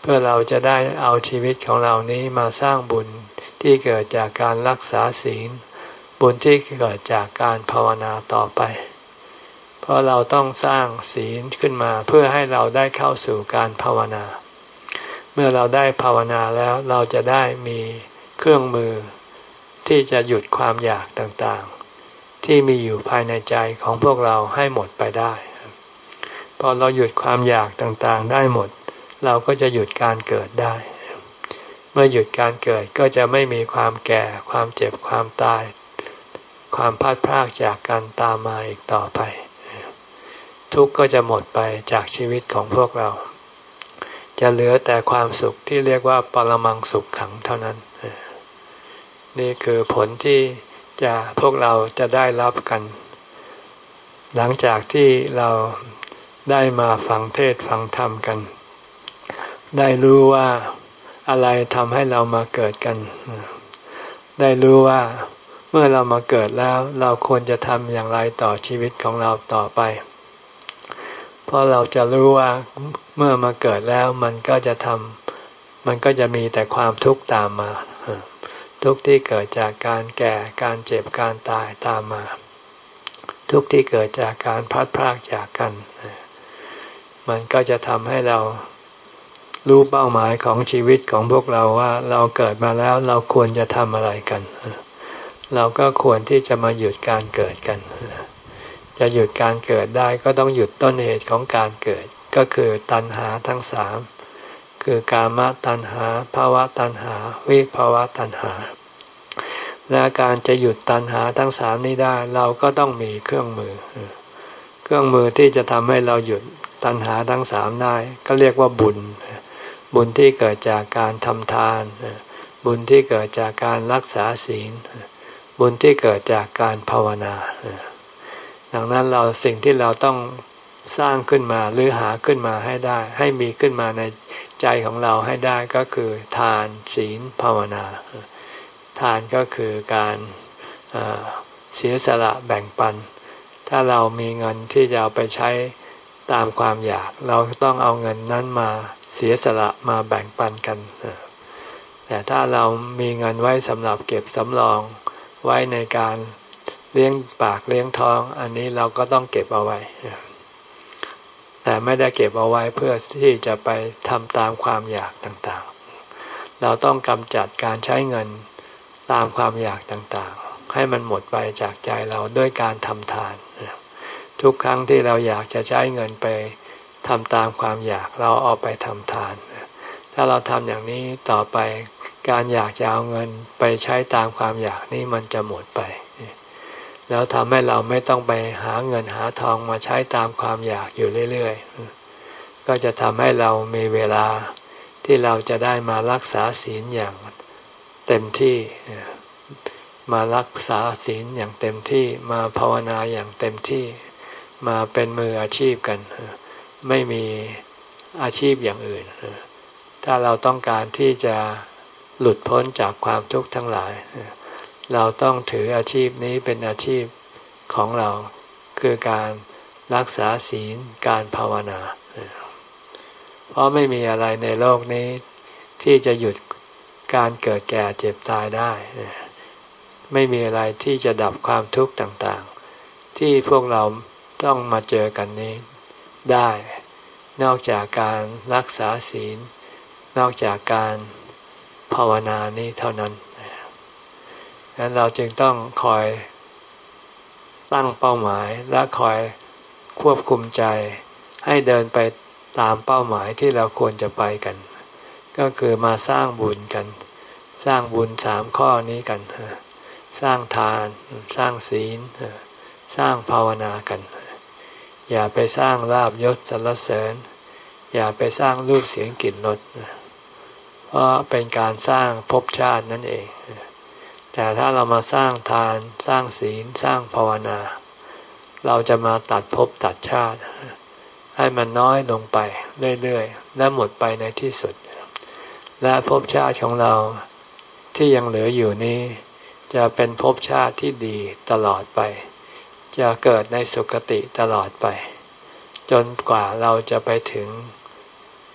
พื่อเราจะได้เอาชีวิตของเรานี้มาสร้างบุญที่เกิดจากการรักษาศีลบุญที่เกิดจากการภาวนาต่อไปเพราะเราต้องสร้างศีลขึ้นมาเพื่อให้เราได้เข้าสู่การภาวนาเมื่อเราได้ภาวนาแล้วเราจะได้มีเครื่องมือที่จะหยุดความอยากต่างๆที่มีอยู่ภายในใจของพวกเราให้หมดไปได้พอเราหยุดความอยากต่างๆได้หมดเราก็จะหยุดการเกิดได้เมื่อหยุดการเกิดก็จะไม่มีความแก่ความเจ็บความตายความพลาดพลาดจากกันตามมาอีกต่อไปทุกข์ก็จะหมดไปจากชีวิตของพวกเราจะเหลือแต่ความสุขที่เรียกว่าปรมังสุขขังเท่านั้นนี่คือผลที่จะพวกเราจะได้รับกันหลังจากที่เราได้มาฟังเทศน์ฟังธรรมกันได้รู้ว่าอะไรทำให้เรามาเกิดกันได้รู้ว่าเมื่อเรามาเกิดแล้วเราควรจะทำอย่างไรต่อชีวิตของเราต่อไปเพราะเราจะรู้ว่าเมื่อมาเกิดแล้วมันก็จะทำมันก็จะมีแต่ความทุกข์ตามมาทุกข์ที่เกิดจากการแก่การเจ็บการตายตามมาทุกข์ที่เกิดจากการพลัดพรากจากกันมันก็จะทำให้เรารู้เป้าหมายของชีวิตของพวกเราว่าเราเกิดมาแล้วเราควรจะทำอะไรกันเราก็ควรที่จะมาหยุดการเกิดกันจะหยุดการเกิดได้ก็ต้องหยุดต้นเหตุของการเกิดก็คือตัณหาทั้งสามคือกามตัณหาภวตัณหาวิภวตัณหาและการจะหยุดตัณหาทั้งสามนี้ได้เราก็ต้องมีเครื่องมือเครื่องมือที่จะทำให้เราหยุดตัณหาทั้งสามได้ก็เรียกว่าบุญบุญที่เกิดจากการทำทานบุญที่เกิดจากการรักษาศีลบุญที่เกิดจากการภาวนาดังนั้นเราสิ่งที่เราต้องสร้างขึ้นมาหรือหาขึ้นมาให้ได้ให้มีขึ้นมาในใจของเราให้ได้ก็คือทานศีลภาวนาทานก็คือการเสียสละแบ่งปันถ้าเรามีเงินที่จะเอาไปใช้ตามความอยากเราต้องเอาเงินนั้นมาเสียสละมาแบ่งปันกันแต่ถ้าเรามีเงินไว้สำหรับเก็บสำรองไว้ในการเลี้ยงปากเลี้ยงท้องอันนี้เราก็ต้องเก็บเอาไว้แต่ไม่ได้เก็บเอาไว้เพื่อที่จะไปทำตามความอยากต่างๆเราต้องกำจัดการใช้เงินตามความอยากต่างๆให้มันหมดไปจากใจเราด้วยการทำทานทุกครั้งที่เราอยากจะใช้เงินไปทำตามความอยากเราเอาไปทำทานถ้าเราทำอย่างนี้ต่อไปการอยากจะเอาเงินไปใช้ตามความอยากนี้มันจะหมดไปแล้วทำให้เราไม่ต้องไปหาเงินหาทองมาใช้ตามความอยากอยู่เรื่อยๆก็จะทำให้เรามีเวลาที่เราจะได้มารักษาศีลอย่างเต็มที่มารักษาศีลอย่างเต็มที่มาภาวนาอย่างเต็มที่มาเป็นมืออาชีพกันไม่มีอาชีพอย่างอื่นถ้าเราต้องการที่จะหลุดพ้นจากความทุกข์ทั้งหลายเราต้องถืออาชีพนี้เป็นอาชีพของเราคือการรักษาศีลการภาวนาเพราะไม่มีอะไรในโลกนี้ที่จะหยุดการเกิดแก่เจ็บตายได้ไม่มีอะไรที่จะดับความทุกข์ต่างๆที่พวกเราต้องมาเจอกันนี้ได้นอกจากการรักษาศีลนอกจากการภาวนานี้เท่านั้นดังนั้นเราจึงต้องคอยตั้งเป้าหมายและคอยควบคุมใจให้เดินไปตามเป้าหมายที่เราควรจะไปกันก็คือมาสร้างบุญกันสร้างบุญสามข้อนี้กันสร้างทานสร้างศีลสร้างภาวนากันอย่าไปสร้างลาภยศสรรเสริญอย่าไปสร้างรูปเสียงกลิ่นรสเพราะเป็นการสร้างภพชาตินั่นเองแต่ถ้าเรามาสร้างทานสร้างศีลสร้างภาวนาเราจะมาตัดภพตัดชาติให้มันน้อยลงไปเรื่อยๆและหมดไปในที่สุดและภพชาติของเราที่ยังเหลืออยู่นี้จะเป็นภพชาติที่ดีตลอดไปจะเกิดในสุคติตลอดไปจนกว่าเราจะไปถึง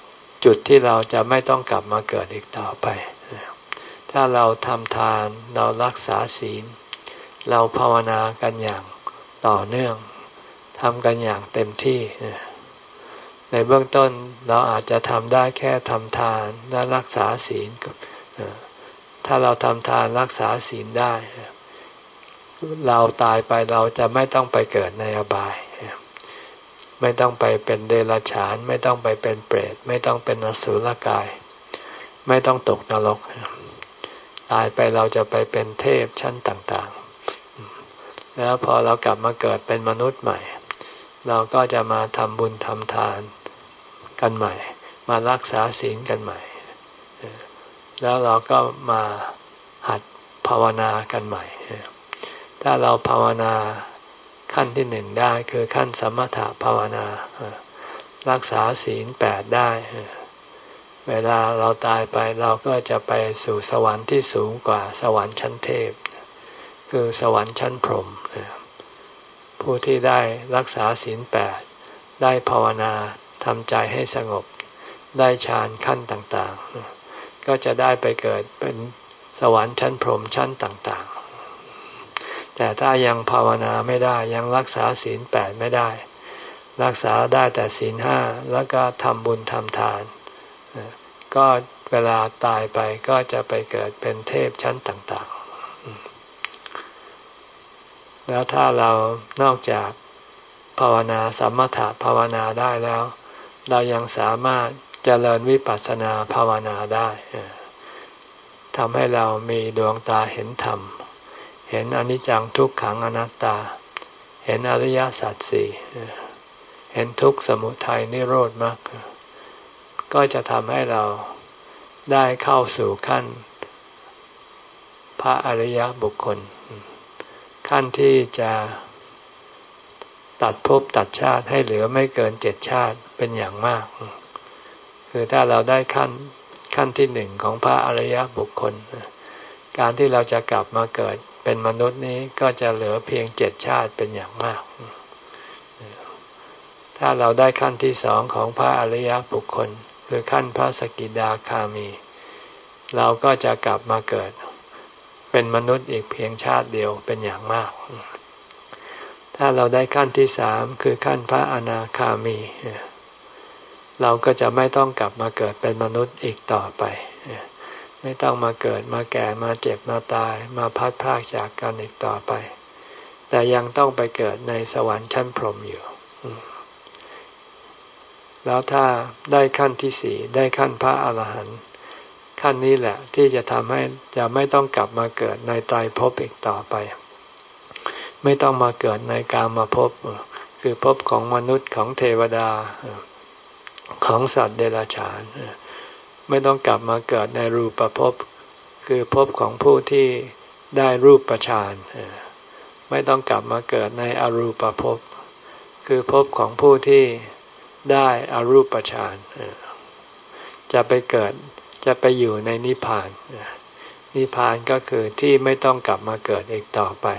จุดที่เราจะไม่ต้องกลับมาเกิดอีกต่อไปถ้าเราทำทานเรารักษาศีลเราภาวนากันอย่างต่อเนื่องทำกันอย่างเต็มที่ในเบื้องต้นเราอาจจะทำได้แค่ทำทานและรักษาศีลถ้าเราทำทานรักษาศีลได้เราตายไปเราจะไม่ต้องไปเกิดในอบายไม่ต้องไปเป็นเดรัจฉานไม่ต้องไปเป็นเปรตไม่ต้องเป็นอสุรกายไม่ต้องตกนรกตายไปเราจะไปเป็นเทพชั้นต่างๆแล้วพอเรากลับมาเกิดเป็นมนุษย์ใหม่เราก็จะมาทำบุญทำทานกันใหม่มารักษาศีลกันใหม่แล้วเราก็มาหัดภาวนากันใหม่ถ้าเราภาวนาขั้นที่หนึ่งได้คือขั้นสมถะภาวนารักษาศีลแปดได้เวลาเราตายไปเราก็จะไปสู่สวรรค์ที่สูงกว่าสวรรค์ชั้นเทพคือสวรรค์ชั้นพรหมผู้ที่ได้รักษาศีลแปดได้ภาวนาทำใจให้สงบได้ฌานขั้นต่างๆก็จะได้ไปเกิดเป็นสวรรค์ชั้นพรหมชั้นต่างๆแต่ถ้ายังภาวนาไม่ได้ยังรักษาศีลแปดไม่ได้รักษาได้แต่ศีลห้าแล้วก็ทำบุญทำทานก็เวลาตายไปก็จะไปเกิดเป็นเทพชั้นต่างๆแล้วถ้าเรานอกจากภาวนาสมถะภาวนาได้แล้วเรายังสามารถเจริญวิปัสสนาภาวนาได้ทำให้เรามีดวงตาเห็นธรรมเห็นอนิจจังทุกขังอนัตตาเห็นอริยสัจสี่เห็นทุกข์สมุทัยนิโรธมรรคก็จะทำให้เราได้เข้าสู่ขั้นพระอริยบุคคลขั้นที่จะตัดภพตัดชาติให้เหลือไม่เกินเจ็ดชาติเป็นอย่างมากคือถ้าเราได้ขั้นขั้นที่หนึ่งของพระอริยบุคคลการที่เราจะกลับมาเกิดเป็นมนุษย์นี้ก็จะเหลือเพียงเจ็ดชาติเป็นอย่างมากถ้าเราได้ขั้นที่สองของพระอริยบุคคลคือขั้นพระสกิทาคามีเราก็จะกลับมาเกิดเป็นมนุษย์อีกเพียงชาติเดียวเป็นอย่างมากถ้าเราได้ขั้นที่สามคือขั้นพระอนาคามีเราก็จะไม่ต้องกลับมาเกิดเป็นมนุษย์อีกต่อไปไม่ต้องมาเกิดมาแก่มาเจ็บมาตายมาพัดพรากจากกันอีกต่อไปแต่ยังต้องไปเกิดในสวรรค์ชั้นพรหมอยู่แล้วถ้าได้ขั้นที่สี่ได้ขั้นพระอรหันต์ขั้นนี้แหละที่จะทำให้จะไม่ต้องกลับมาเกิดในไตรภพอีกต่อไปไม่ต้องมาเกิดในกามภพคือภพของมนุษย์ของเทวดาของสัตว์เดรัจฉานไม่ต้องกลับมาเกิดในรูปภพคือภพของผู้ที่ได้รูปฌานไม่ต้องกลับมาเกิดในอรูปภพคือภพของผู้ที่ได้อรูปฌานจะไปเกิดจะไปอยู่ในนิพพานนิพพานก็คือที่ไม่ต้องกลับมาเกิดอีกต่อไป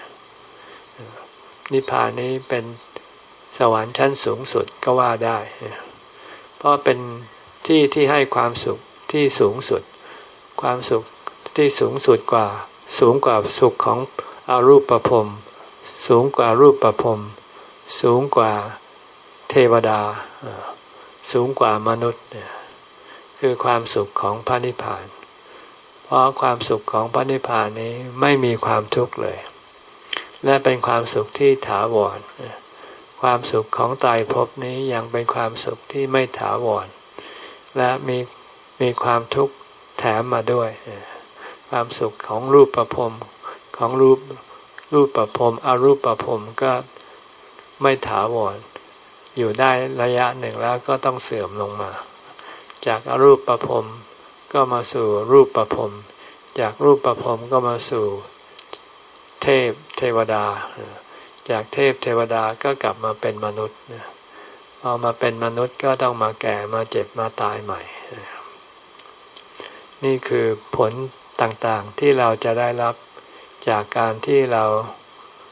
นิพพานนี้เป็นสวรรค์ชั้นสูงสุดก็ว่าได้เพราะเป็นที่ที่ให้ความสุขที่สูงสุดความสุขที่สูงสุดกว่าสูงกว่าสุขของอรูปภพสูงกว่ารูปภพสูงกว่าเทวดาสูงกว่ามนุษย์คือความสุขของพระนิพพานเพราะความสุขของพระนิพพานนี้ไม่มีความทุกข์เลยและเป็นความสุขที่ถาวรความสุขของไตรภพนี้ยังเป็นความสุขที่ไม่ถาวรและมีมีความทุกข์แถมมาด้วยความสุขของรูปภพของรูปรูปภพอรูปภพก็ไม่ถาวรอยู่ได้ระยะหนึ่งแล้วก็ต้องเสื่อมลงมาจากอรูปภพก็มาสู่รูปภพจากรูปภพก็มาสู่เทพเทวดาจากเทพเทวดาก็กลับมาเป็นมนุษย์พอมาเป็นมนุษย์ก็ต้องมาแก่มาเจ็บมาตายใหม่นี่คือผลต่างๆที่เราจะได้รับจากการที่เรา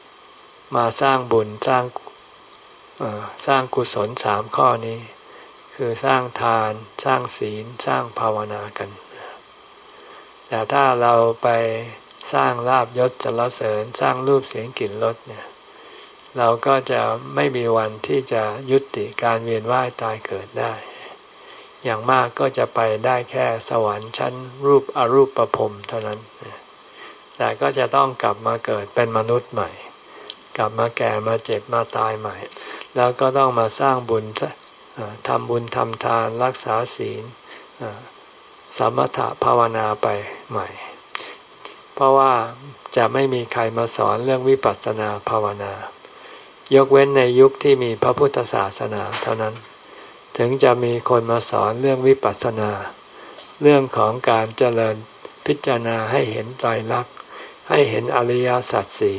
มาสร้างบุญสร้างสร้างกุศลสามข้อนี้คคือสร้างทานสร้างศีลสร้างภาวนากันแต่ถ้าเราไปสร้างลาภยศสรรเสริญสร้างรูปเสียงกลิ่นรสเนี่ยเราก็จะไม่มีวันที่จะยุติการเวียนว่ายตายเกิดได้อย่างมากก็จะไปได้แค่สวรรค์ชั้นรูปอรูปพรหมเท่านั้นแต่ก็จะต้องกลับมาเกิดเป็นมนุษย์ใหม่กลับมาแก่มาเจ็บมาตายใหม่แล้วก็ต้องมาสร้างบุญทำบุญทำทานรักษาศีลสมถะภาวนาไปใหม่เพราะว่าจะไม่มีใครมาสอนเรื่องวิปัสสนาภาวนายกเว้นในยุคที่มีพระพุทธศาสนาเท่านั้นถึงจะมีคนมาสอนเรื่องวิปัสสนาเรื่องของการเจริญพิจารณาให้เห็นไตรลักษณ์ให้เห็นอริยสัจสี่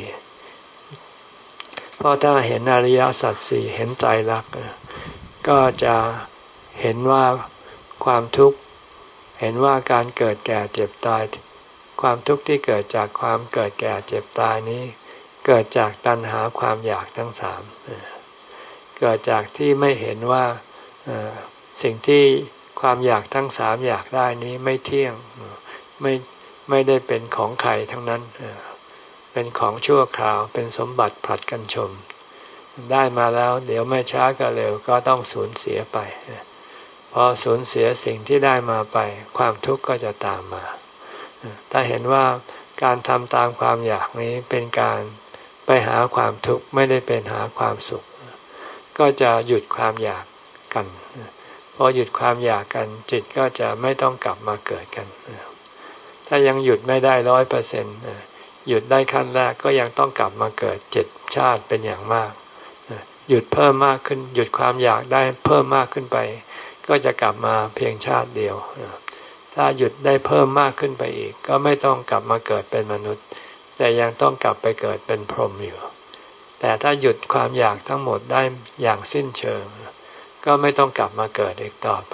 เพราะถ้าเห็นอริยสัจสี่เห็นไตรลักษณ์ก็จะเห็นว่าความทุกข์เห็นว่าการเกิดแก่เจ็บตายความทุกข์ที่เกิดจากความเกิดแก่เจ็บตายนี้เกิดจากตัณหาความอยากทั้งสามเกิดจากที่ไม่เห็นว่าสิ่งที่ความอยากทั้งสามอยากได้นี้ไม่เที่ยงไม่ไม่ได้เป็นของใครทั้งนั้นเป็นของชั่วคราวเป็นสมบัติผลัดกันชมได้มาแล้วเดี๋ยวไม่ช้าก็เร็วก็ต้องสูญเสียไปพอสูญเสียสิ่งที่ได้มาไปความทุกข์ก็จะตามมาถ้าเห็นว่าการทำตามความอยากนี้เป็นการไปหาความทุกข์ไม่ได้เป็นหาความสุขก็จะหยุดความอยากกันพอหยุดความอยากกันจิตก็จะไม่ต้องกลับมาเกิดกันถ้ายังหยุดไม่ได้ร้อยเปอร์เซ็นต์หยุดได้ขั้นแรกก็ยังต้องกลับมาเกิดเจ็ดชาติเป็นอย่างมากหยุดเพิ่มมากขึ้นหยุดความอยากได้เพิ่มมากขึ้นไปก็จะกลับมาเพียงชาติเดียวถ้าหยุดได้เพิ่มมากขึ้นไปอีกก็ไม่ต้องกลับมาเกิดเป็นมนุษย์แต่ยังต้องกลับไปเกิดเป็นพรหมอยู่แต่ถ้าหยุดความอยากทั้งหมดได้อย่างสิ้นเชิงก็ไม่ต้องกลับมาเกิดอีกต่อไป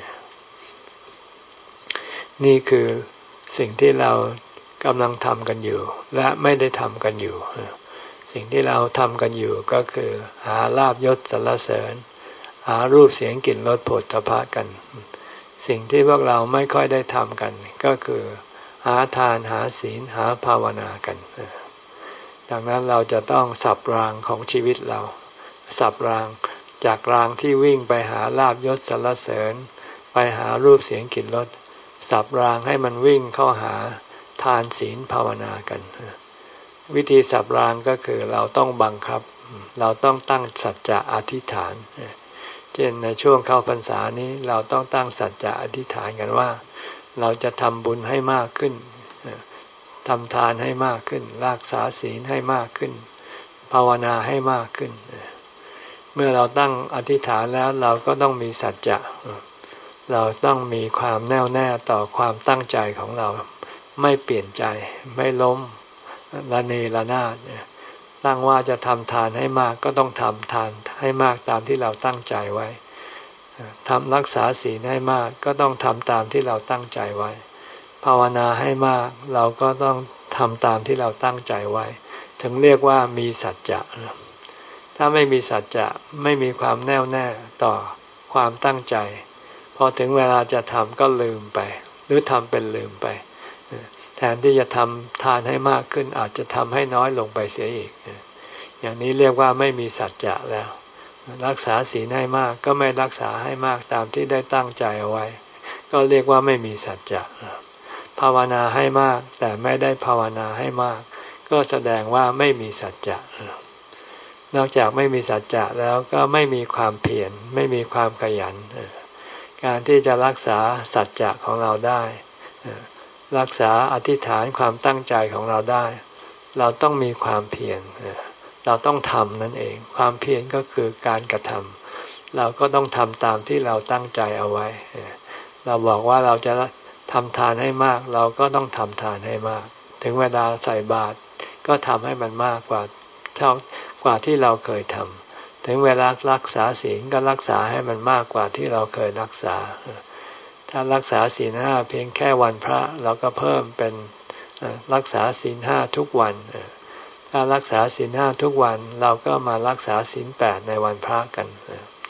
นี่คือสิ่งที่เรากำลังทำกันอยู่และไม่ได้ทำกันอยู่สิ่งที่เราทำกันอยู่ก็คือหาลาภยศสรรเสริญหารูปเสียงกลิ่นรสโผฏฐัพพะกันสิ่งที่พวกเราไม่ค่อยได้ทำกันก็คือหาทานหาศีลหาภาวนากันดังนั้นเราจะต้องสับรางของชีวิตเราสับรางจากรางที่วิ่งไปหาลาภยศสรรเสริญไปหารูปเสียงกลิ่นรสสับรางให้มันวิ่งเข้าหาทานศีลภาวนากันวิธีสับรางก็คือเราต้องบังคับเราต้องตั้งสัจจะอธิษฐานเช่นในช่วงเข้าพรรษานี้เราต้องตั้งสัจจะอธิษฐานกันว่าเราจะทำบุญให้มากขึ้นทำทานให้มากขึ้นรักษาศีลให้มากขึ้นภาวนาให้มากขึ้นเมื่อเราตั้งอธิษฐานแล้วเราก็ต้องมีสัจจะเราต้องมีความแน่วแน่ต่อความตั้งใจของเราไม่เปลี่ยนใจไม่ล้มละเนระนาดตั้งว่าจะทำทานให้มากก็ต้องทำทานให้มากตามที่เราตั้งใจไว้ทำรักษาศีลให้มากก็ต้องทำตามที่เราตั้งใจไว้ภาวนาให้มากเราก็ต้องทำตามที่เราตั้งใจไว้ถึงเรียกว่ามีสัจจะถ้าไม่มีสัจจะไม่มีความแน่วแน่ต่อความตั้งใจพอถึงเวลาจะทำก็ลืมไปหรือทำเป็นลืมไปแทนที่จะทำทานให้มากขึ้นอาจจะทำให้น้อยลงไปเสียอีกอย่างนี้เรียกว่าไม่มีสัจจะแล้วรักษาศีลให้มากก็ไม่รักษาให้มากตามที่ได้ตั้งใจเอาไว้ก็เรียกว่าไม่มีสัจจะภาวนาให้มากแต่ไม่ได้ภาวนาให้มากก็แสดงว่าไม่มีสัจจะนอกจากไม่มีสัจจะแล้วก็ไม่มีความเพียรไม่มีความขยันการที่จะรักษาสัจจะของเราได้รักษาอธิษฐานความตั้งใจของเราได้เราต้องมีความเพียรเราต้องทำนั่นเองความเพียรก็คือการกระทำเราก็ต้องทำตามที่เราตั้งใจเอาไว้เราบอกว่าเราจะทำทานให้มากเราก็ต้องทำทานให้มากถึงเวลาใส่บาตรก็ทำให้มันมากกว่าเท่ากว่าที่เราเคยทำถึงเวลารักษาศีลก็รักษาให้มันมากกว่าที่เราเคยรักษาถ้ารักษาศีลห้าเพียงแค่วันพระเราก็เพิ่มเป็นรักษาศีลห้าทุกวันถ้ารักษาศีลห้าทุกวันเราก็มารักษาศีลแปดในวันพระกัน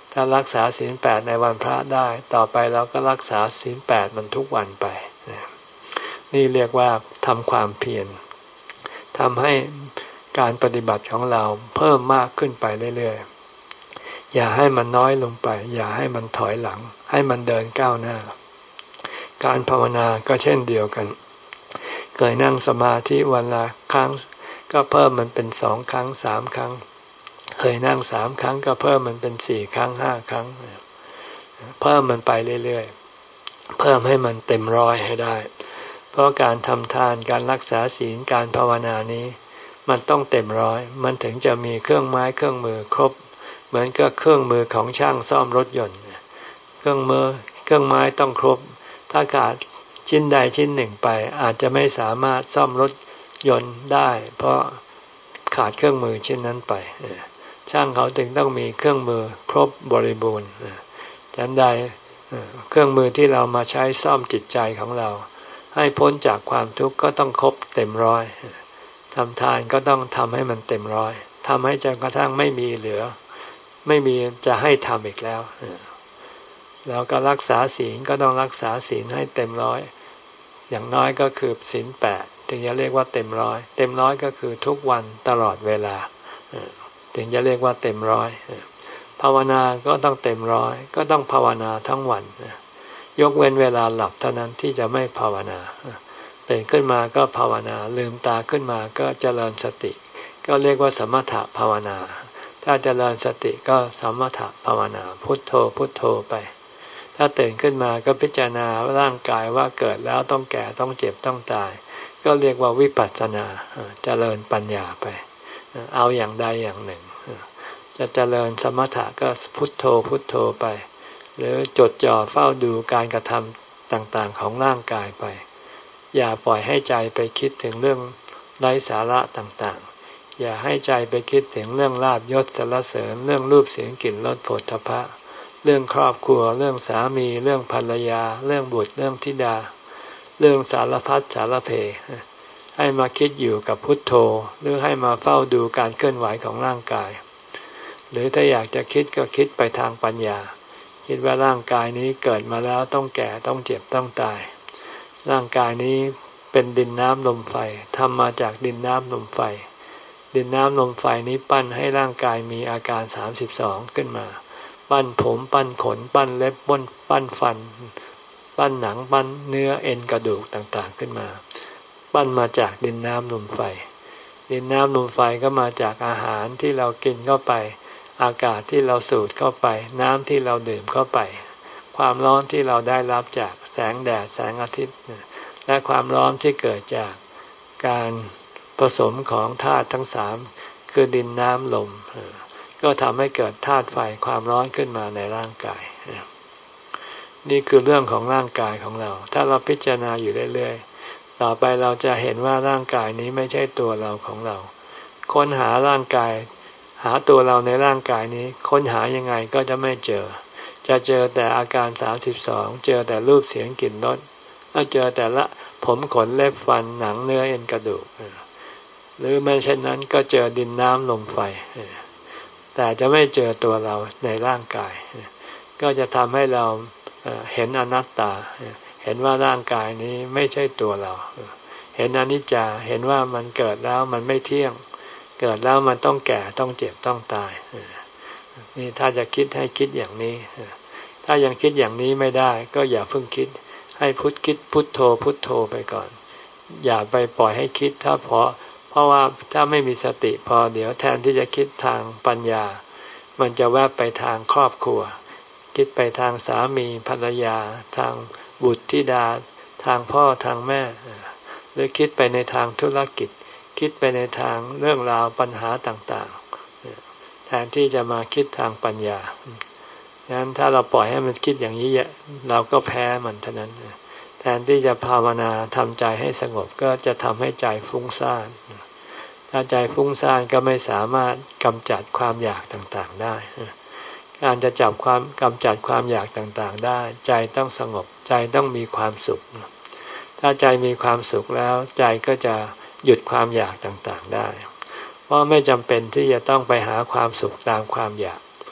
ถ้ารักษาศีลแปดในวันพระได้ต่อไปเราก็รักษาศีลแปดมันทุกวันไปนี่เรียกว่าทำความเพียรทำให้การปฏิบัติของเราเพิ่มมากขึ้นไปเรื่อยๆอย่าให้มันน้อยลงไปอย่าให้มันถอยหลังให้มันเดินก้าวหน้าการภาวนาก็เช่นเดียวกันเคยนั่งสมาธิวันละครั้งก็เพิ่มมันเป็นสองครั้งสามครั้งเคยนั่งสามครั้งก็เพิ่มมันเป็นสี่ครั้งห้าครั้งเพิ่มมันไปเรื่อยๆเพิ่มให้มันเต็มร้อยให้ได้เพราะการทำทานการรักษาศีลการภาวนานี้มันต้องเต็มร้อยมันถึงจะมีเครื่องไม้เครื่องมือครบเหมือนกับเครื่องมือของช่างซ่อมรถยนต์เครื่องมือเครื่องไม้ต้องครบถ้าขาดชิ้นใดชิ้นหนึ่งไปอาจจะไม่สามารถซ่อมรถยนต์ได้เพราะขาดเครื่องมือชิ้นนั้นไปช่างเขาจึงต้องมีเครื่องมือครบบริบูรณ์ฉันใดเครื่องมือที่เรามาใช้ซ่อมจิตใจของเราให้พ้นจากความทุกข์ก็ต้องครบเต็มร้อยทำทานก็ต้องทำให้มันเต็มร้อยทำให้จนกระทั่งไม่มีเหลือไม่มีจะให้ทำอีกแล้วแล้วก็รักษาศีลก็ต้องรักษาศีลให้เต็มร้อยอย่างน้อยก็คือศีลแปดถึงจะเรียกว่าเต็มร้อยเต็มร้อยก็คือทุกวันตลอดเวลาถึงจะเรียกว่าเต็มร้อยภาวนาก็ต้องเต็มร้อยก็ต้องภาวนาทั้งวันยกเว้นเวลาหลับเท่านั้นที่จะไม่ภาวนาตื่นขึ้นมาก็ภาวนาลืมตาขึ้นมาก็เจริญสติก็เรียกว่าสมถะภาวนาถ้าเจริญสติก็สมถะภาวนาพุทโธพุทโธไปถ้าตื่นขึ้นมาก็พิจารณาร่างกายว่าเกิดแล้วต้องแก่ต้องเจ็บต้องตายก็เรียกว่าวิปัสสนาเจริญปัญญาไปเอาอย่างใดอย่างหนึ่งจะเจริญสมถะก็พุทโธพุทโธไปหรือจดจ่อเฝ้าดูการกระทำต่างๆของร่างกายไปอย่าปล่อยให้ใจไปคิดถึงเรื่องไร้สาระต่างๆอย่าให้ใจไปคิดถึงเรื่องลาภยศสรรเสริญเรื่องรูปเสียงกลิ่นรสโผฏฐัพพะเรื่องครอบครัวเรื่องสามีเรื่องภรรยาเรื่องบุตรเรื่องธิดาเรื่องสารพัดสารเพให้มาคิดอยู่กับพุทโธหรือให้มาเฝ้าดูการเคลื่อนไหวของร่างกายหรือถ้าอยากจะคิดก็คิดไปทางปัญญาคิดว่าร่างกายนี้เกิดมาแล้วต้องแก่ต้องเจ็บต้องตายร่างกายนี้เป็นดินน้ำลมไฟทำมาจากดินน้ำลมไฟดินน้ำลมไฟนี้ปั้นให้ร่างกายมีอาการสามสิบสองขึ้นมาปั้นผมปั้นขนปั้นเล็บปั้นปั้นฟันปั้นหนังปั้นเนื้อเอ็นกระดูกต่างๆขึ้นมาปั้นมาจากดินน้ำลมไฟดินน้ำลมไฟก็มาจากอาหารที่เรากินเข้าไปอากาศที่เราสูดเข้าไปน้ำที่เราดื่มเข้าไปความร้อนที่เราได้รับจากแสงแดดแสงอาทิตย์และความร้อนที่เกิดจากการผสมของธาตุทั้งสามคือดินน้ำลมก็ทำให้เกิดธาตุไฟความร้อนขึ้นมาในร่างกายนี่คือเรื่องของร่างกายของเราถ้าเราพิจารณาอยู่เรื่อยๆต่อไปเราจะเห็นว่าร่างกายนี้ไม่ใช่ตัวเราของเราค้นหาร่างกายหาตัวเราในร่างกายนี้ค้นหายังไงก็จะไม่เจอจะเจอแต่อาการสามสิบสองเจอแต่รูปเสียงกลิ่นรสก็เจอแต่ละผมขนเล็บฟันหนังเนื้อเอ็นกระดูกหรือไม่เช่นนั้นก็เจอดินน้ำลมไฟแต่จะไม่เจอตัวเราในร่างกายก็จะทำให้เราเห็นอนัตตาเห็นว่าร่างกายนี้ไม่ใช่ตัวเราเห็นอนิจจาเห็นว่ามันเกิดแล้วมันไม่เที่ยงเกิดแล้วมันต้องแก่ต้องเจ็บต้องตายนี่ถ้าจะคิดให้คิดอย่างนี้ถ้ายังคิดอย่างนี้ไม่ได้ก็อย่าเพิ่งคิดให้พุทคิดพุทโธพุทโธไปก่อนอย่าไปปล่อยให้คิดถ้าพอเพราะว่าถ้าไม่มีสติพอเดี๋ยวแทนที่จะคิดทางปัญญามันจะแวบไปทางครอบครัวคิดไปทางสามีภรรยาทางบุตรธิดาทางพ่อทางแม่หรือคิดไปในทางธุรกิจคิดไปในทางเรื่องราวปัญหาต่างๆแทนที่จะมาคิดทางปัญญาดังนั้นถ้าเราปล่อยให้มันคิดอย่างนี้เราก็แพ้มันเท่านั้นแทนที่จะภาวนาทำใจให้สงบก็จะทำให้ใจฟุ้งซ่านถ้าใจฟุ้งซ่านก็ไม่สามารถกำจัดความอยากต่างๆได้การจะจับความกำจัดความอยากต่างๆได้ใจต้องสงบใจต้องมีความสุขถ้าใจมีความสุขแล้วใจก็จะหยุดความอยากต่างๆได้เพราะไม่จำเป็นที่จะต้องไปหาความสุขตามความอยากเพ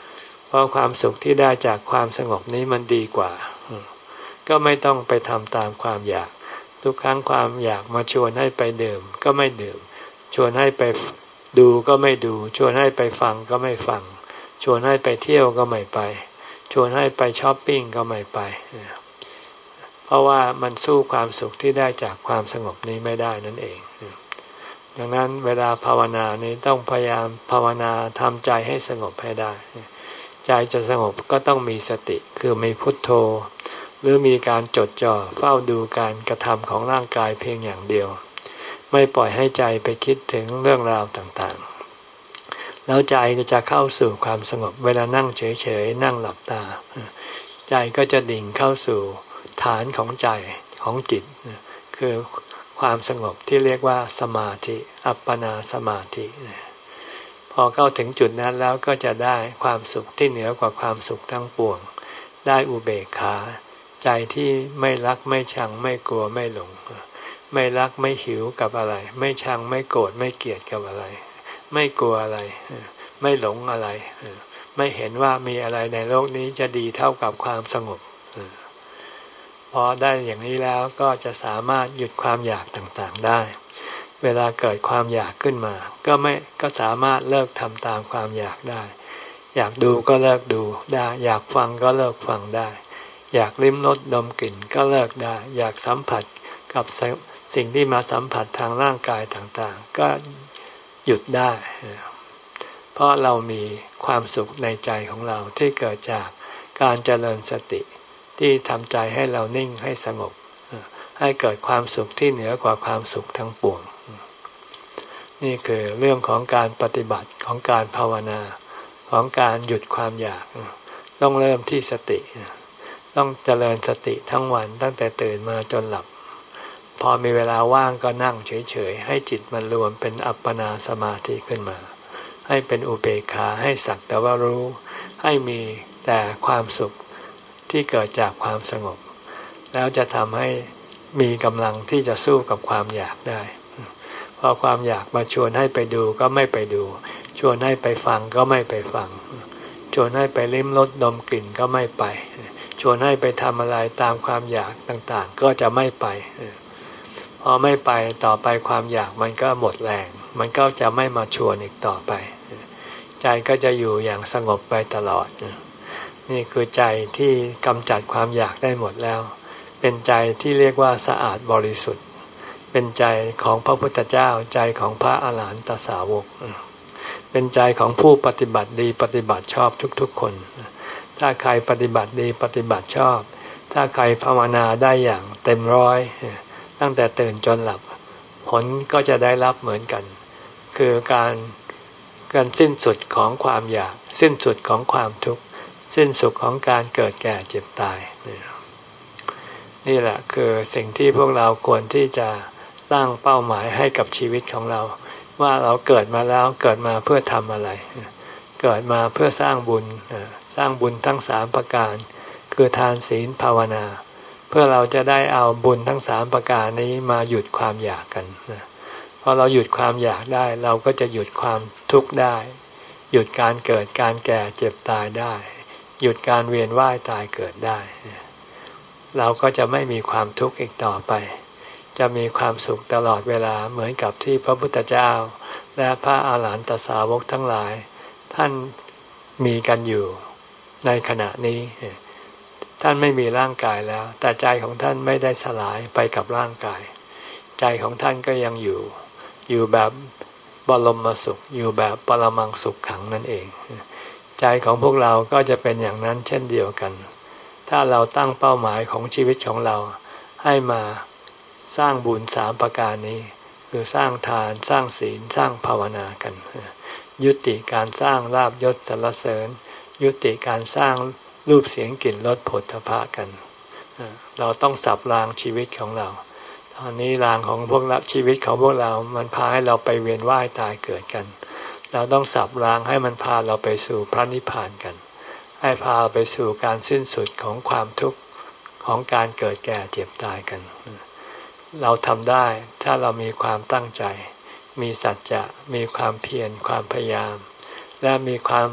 เพราะความสุขที่ได้จากความสงบนี้มันดีกว่าก็ไม่ต้องไปทำตามความอยากทุกครั้งความอยากมาชวนให้ไปดื่มก็ไม่ดื่มชวนให้ไปดูก็ไม่ดูชวนให้ไปฟังก็ไม่ฟังชวนให้ไปเที่ยวก็ไม่ไปชวนให้ไปช้อปปิ้งก็ไม่ไปเพราะว่ามันสู้ความสุขที่ได้จากความสงบนี้ไม่ได้นั่นเองดังนั้นเวลาภาวนานี้ต้องพยายามภาวนาทำใจให้สงบให้ได้ใจจะสงบก็ต้องมีสติคือมีพุทโธหรือมีการจดจ่อเฝ้าดูการกระทำของร่างกายเพียงอย่างเดียวไม่ปล่อยให้ใจไปคิดถึงเรื่องราวต่างๆแล้วใจก็จะเข้าสู่ความสงบเวลานั่งเฉยๆนั่งหลับตาใจก็จะดิ่งเข้าสู่ฐานของใจของจิตคือความสงบที่เรียกว่าสมาธิอัปปนาสมาธิพอเข้าถึงจุดนั้นแล้วก็จะได้ความสุขที่เหนือกว่าความสุขทั้งปวงได้อุเบกขาใจที่ไม่รักไม่ชังไม่กลัวไม่หลงไม่รักไม่หิวกับอะไรไม่ชังไม่โกรธไม่เกลียดกับอะไรไม่กลัวอะไรไม่หลงอะไรไม่เห็นว่ามีอะไรในโลกนี้จะดีเท่ากับความสงบพอได้อย่างนี้แล้วก็จะสามารถหยุดความอยากต่างๆได้เวลาเกิดความอยากขึ้นมาก็ไม่ก็สามารถเลิกทำตามความอยากได้อยากดูก็เลิกดูได้อยากฟังก็เลิกฟังได้อยากลิ้มรสดมกลิ่นก็เลิกได้อยากสัมผัสกับสิ่งที่มาสัมผัสทางร่างกายต่างๆก็หยุดได้เพราะเรามีความสุขในใจของเราที่เกิดจากการเจริญสติที่ทำใจให้เรานิ่งให้สงบให้เกิดความสุขที่เหนือกว่าความสุขทั้งปวงนี่คือเรื่องของการปฏิบัติของการภาวนาของการหยุดความอยากต้องเริ่มที่สติต้องเจริญสติทั้งวันตั้งแต่ตื่นมาจนหลับพอมีเวลาว่างก็นั่งเฉยๆให้จิตมันรวมเป็นอัปปนาสมาธิขึ้นมาให้เป็นอุเบกขาให้สักแต่ว่ารู้ให้มีแต่ความสุขที่เกิดจากความสงบแล้วจะทำให้มีกำลังที่จะสู้กับความอยากได้พอความอยากมาชวนให้ไปดูก็ไม่ไปดูชวนให้ไปฟังก็ไม่ไปฟังชวนให้ไปลิ้มรสดมกลิ่นก็ไม่ไปชวนให้ไปทำอะไรตามความอยากต่างๆก็จะไม่ไปพอไม่ไปต่อไปความอยากมันก็หมดแรงมันก็จะไม่มาชวนอีกต่อไปใจก็จะอยู่อย่างสงบไปตลอดนี่คือใจที่กำจัดความอยากได้หมดแล้วเป็นใจที่เรียกว่าสะอาดบริสุทธิ์เป็นใจของพระพุทธเจ้าใจของพระอาหารหันตสาวกเป็นใจของผู้ปฏิบัติดีปฏิบัติชอบทุกๆคนถ้าใครปฏิบัติดีปฏิบัติชอบถ้าใครภาวนาได้อย่างเต็มร้อยตั้งแต่ตื่นจนหลับผลก็จะได้รับเหมือนกันคือการการสิ้นสุดของความอยากสิ้นสุดของความทุกข์สิ้นสุดของการเกิดแก่เจ็บตายนี่แหละคือสิ่งที่พวกเราควรที่จะตั้งเป้าหมายให้กับชีวิตของเราว่าเราเกิดมาแล้วเกิดมาเพื่อทำอะไรเกิดมาเพื่อสร้างบุญสร้างบุญทั้งสามประการคือทานศีลภาวนาเพื่อเราจะได้เอาบุญทั้งสามประการนี้มาหยุดความอยากกันพอเราหยุดความอยากได้เราก็จะหยุดความทุกข์ได้หยุดการเกิดการแก่เจ็บตายได้หยุดการเวียนว่ายตายเกิดได้เราก็จะไม่มีความทุกข์อีกต่อไปจะมีความสุขตลอดเวลาเหมือนกับที่พระพุทธเจ้าและพระอาหารหันตสาวกทั้งหลายท่านมีกันอยู่ในขณะนี้ท่านไม่มีร่างกายแล้วแต่ใจของท่านไม่ได้สลายไปกับร่างกายใจของท่านก็ยังอยู่อยู่แบบบรมสุขอยู่แบบปรมังสุขขังนั่นเองใจของพวกเราก็จะเป็นอย่างนั้นเช่นเดียวกันถ้าเราตั้งเป้าหมายของชีวิตของเราให้มาสร้างบุญสามประการนี้คือสร้างทานสร้างศีลสร้างภาวนากันยุติการสร้างลาภยศสรรเสริญยุติการสร้างรูปเสียงกลิ่นรสผลทพะกันเราต้องสับรางชีวิตของเราตอนนี้รางของพวกเราชีวิตของพวกเรามันพาให้เราไปเวียนว่ายตายเกิดกันเราต้องสับรางให้มันพาเราไปสู่พระนิพพานกันให้พาไปสู่การสิ้นสุดของความทุกข์ของการเกิดแก่เจ็บตายกันเราทำได้ถ้าเรามีความตั้งใจมีสัจจะมีความเพียรความพยายามและมีความข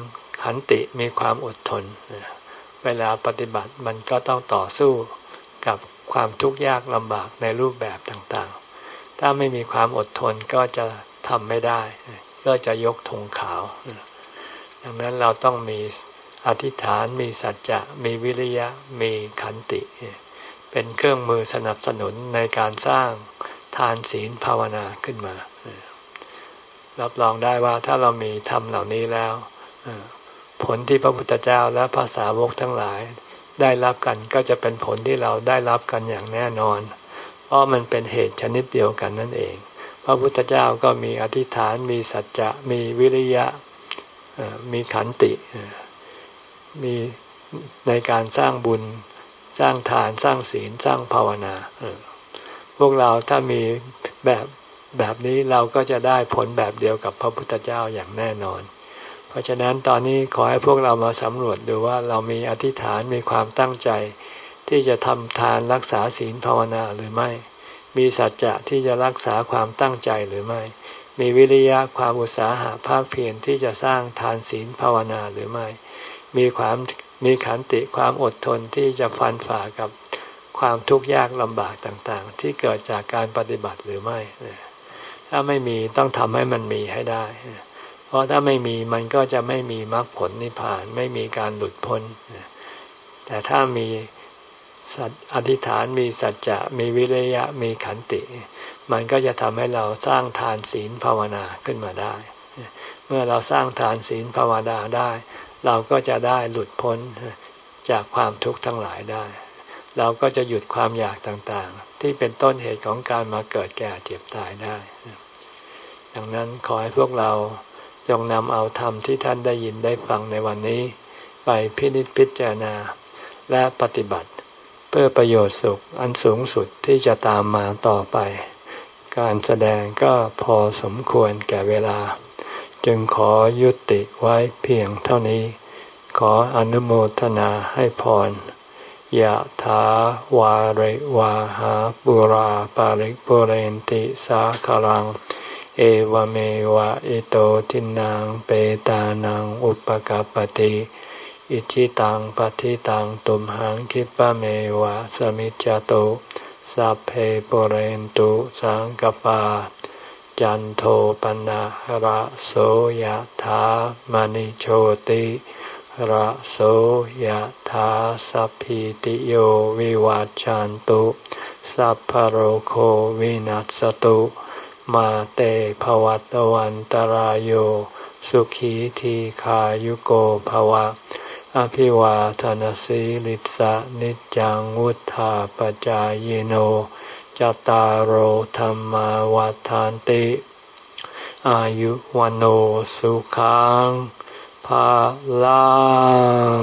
ขันติมีความอดทนเวลาปฏิบัติมันก็ต้องต่อสู้กับความทุกข์ยากลำบากในรูปแบบต่างๆถ้าไม่มีความอดทนก็จะทำไม่ได้ก็จะยกธงขาวดังนั้นเราต้องมีอธิษฐานมีสัจจะมีวิริยะมีขันติเป็นเครื่องมือสนับสนุนในการสร้างทานศีลภาวนาขึ้นมารับรองได้ว่าถ้าเรามีธรรมเหล่านี้แล้วผลที่พระพุทธเจ้าและพระสาวกทั้งหลายได้รับกันก็จะเป็นผลที่เราได้รับกันอย่างแน่นอนเพราะมันเป็นเหตุชนิดเดียวกันนั่นเองพระพุทธเจ้าก็มีอธิษฐานมีสัจจะมีวิริยะมีขันติมีในการสร้างบุญสร้างทานสร้างศีลสร้างภาวนาพวกเราถ้ามีแบบแบบนี้เราก็จะได้ผลแบบเดียวกับพระพุทธเจ้าอย่างแน่นอนเพราะฉะนั้นตอนนี้ขอให้พวกเรามาสำรวจดูว่าเรามีอธิษฐานมีความตั้งใจที่จะทำทานรักษาศีลภาวนาหรือไม่มีสัจจะที่จะรักษาความตั้งใจหรือไม่มีวิริยะความอุตสาหะภาคเพียรที่จะสร้างทานศีลภาวนาหรือไม่มีความมีขันติความอดทนที่จะฟันฝ่ากับความทุกข์ยากลำบากต่างๆที่เกิดจากการปฏิบัติหรือไม่ถ้าไม่มีต้องทำให้มันมีให้ได้เพราะถ้าไม่มีมันก็จะไม่มีมรรคผลนิพพานไม่มีการหลุดพ้นแต่ถ้ามีอธิษฐานมีสัจจะมีวิริยะมีขันติมันก็จะทำให้เราสร้างทานศีลภาวนาขึ้นมาได้เมื่อเราสร้างทานศีลภาวนาได้เราก็จะได้หลุดพ้นจากความทุกข์ทั้งหลายได้เราก็จะหยุดความอยากต่างๆที่เป็นต้นเหตุของการมาเกิดแก่เจ็บตายได้ดังนั้นขอให้พวกเราจงนำเอาธรรมที่ท่านได้ยินได้ฟังในวันนี้ไปพินิจพิจารณาและปฏิบัติเพื่อประโยชน์สุขอันสูงสุดที่จะตามมาต่อไปการแสดงก็พอสมควรแก่เวลาจึงขอยุติไว้เพียงเท่านี้ขออนุโมทนาให้พรยะถาวาริวาหาปุราปาริปุเรนติสาคลังเอวเมวะอิโตทินังเปตานังอุปกัปปติอิจิตังปฏิตังตุมหังคิปะเมวะสมิจจโตสัพเพปุเรนตุสังกปาจันโทปนะระโสยถามณิโชติระโสยถาสัพพิติโยวิวัจจันตุสัพพะโรโควินัสตุมาเตภวัตวันตรายโยสุขีทีขายุโกภวะอภิวาทนาสีลิสะนิจังวุธาปจายโนจัตตารโอธรรมวาทานติอายุวันโอสุขังภาลัง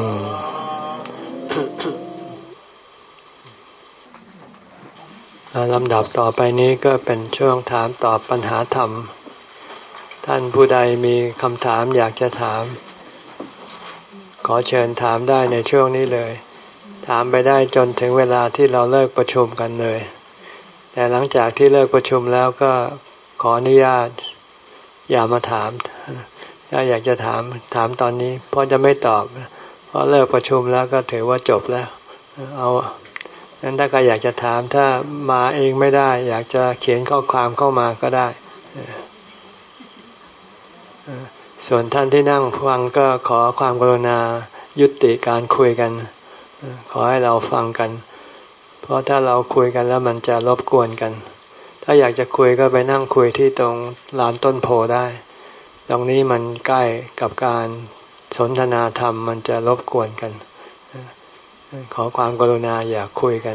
ลำดับต่อไปนี้ก็เป็นช่วงถามตอบปัญหาธรรมท่านผู้ใดมีคำถามอยากจะถามขอเชิญถามได้ในช่วงนี้เลยถามไปได้จนถึงเวลาที่เราเลิกประชุมกันเลยแต่หลังจากที่เลิกประชุมแล้วก็ขออนุญาตอย่ามาถามถ้าอยากจะถามถามตอนนี้เพราะจะไม่ตอบเพราะเลิกประชุมแล้วก็ถือว่าจบแล้วเอางั้นถ้าใครอยากจะถามถ้ามาเองไม่ได้อยากจะเขียนข้อความเข้ามาก็ได้ส่วนท่านที่นั่งฟังก็ขอความกรุณายุติการคุยกันขอให้เราฟังกันเพราะถ้าเราคุยกันแล้วมันจะรบกวนกันถ้าอยากจะคุยก็ไปนั่งคุยที่ตรงลานต้นโพได้ตรงนี้มันใกล้กับการสนทนาธรรมมันจะรบกวนกันขอความกรุณาอย่าคุยกัน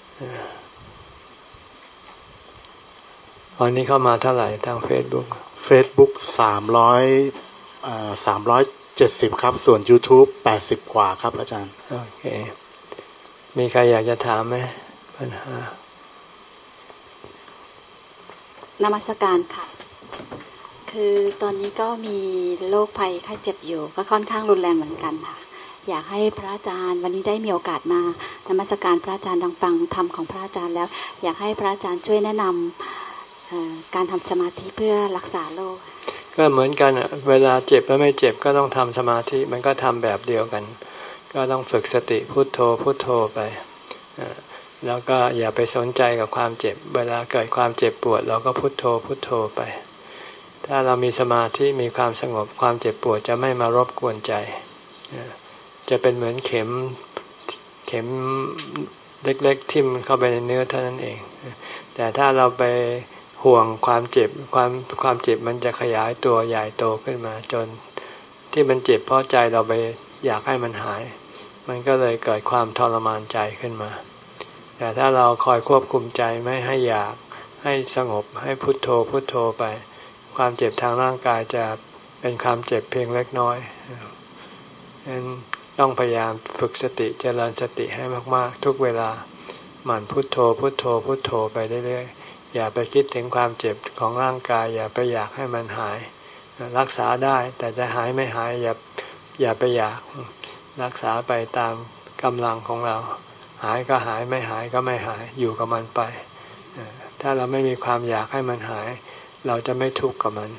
วันนี้เข้ามาเท่าไหร่ทาง Facebook Facebook สามร้อยอ่าสามร้อยเจ็ดสิบครับส่วน YouTube แปดสิบกว่าครับอาจารย์โอเคมีใครอยากจะถามไหมปัญหานมัสการค่ะคือตอนนี้ก็มีโรคภัยไข้เจ็บอยู่ก็ค่อนข้างรุนแรงเหมือนกันค่ะอยากให้พระอาจารย์วันนี้ได้มีโอกาสมานมัสการพระอาจารย์ดังฟังธรรมของพระอาจารย์แล้วอยากให้พระอาจารย์ช่วยแนะนำการทำสมาธิเพื่อรักษาโรคกก็เหมือนกันอ่ะเวลาเจ็บแล้วไม่เจ็บก็ต้องทำสมาธิมันก็ทำแบบเดียวกันก็ต้องฝึกสติพุทโธพุทโธไปแล้วก็อย่าไปสนใจกับความเจ็บเวลาเกิดความเจ็บปวดเราก็พุทโธพุทโธไปถ้าเรามีสมาธิมีความสงบความเจ็บปวดจะไม่มารบกวนใจจะเป็นเหมือนเข็มเข็มเล็กๆทิ่มเข้าไปในเนื้อเท่านั้นเองแต่ถ้าเราไปห่วงความเจ็บความความเจ็บมันจะขยายตัวใหญ่โตขึ้นมาจนที่มันเจ็บเพราะใจเราไปอยากให้มันหายมันก็เลยเกิดความทรมานใจขึ้นมาแต่ถ้าเราคอยควบคุมใจไม่ให้อยากให้สงบให้พุทโธพุทโธไปความเจ็บทางร่างกายจะเป็นความเจ็บเพียงเล็กน้อยฉะนั้นต้องพยายามฝึกสติเจริญสติให้มากๆทุกเวลาหมั่นพุทโธพุทโธพุทโธไปเรื่อยๆอย่าไปคิดถึงความเจ็บของร่างกายอย่าไปอยากให้มันหายรักษาได้แต่จะหายไม่หายอย่าอย่าไปอยากรักษาไปตามกำลังของเราหายก็หายไม่หายก็ไม่หายอยู่กับมันไปถ้าเราไม่มีความอยากให้มันหายเราจะไม่ทุกข์กับมัน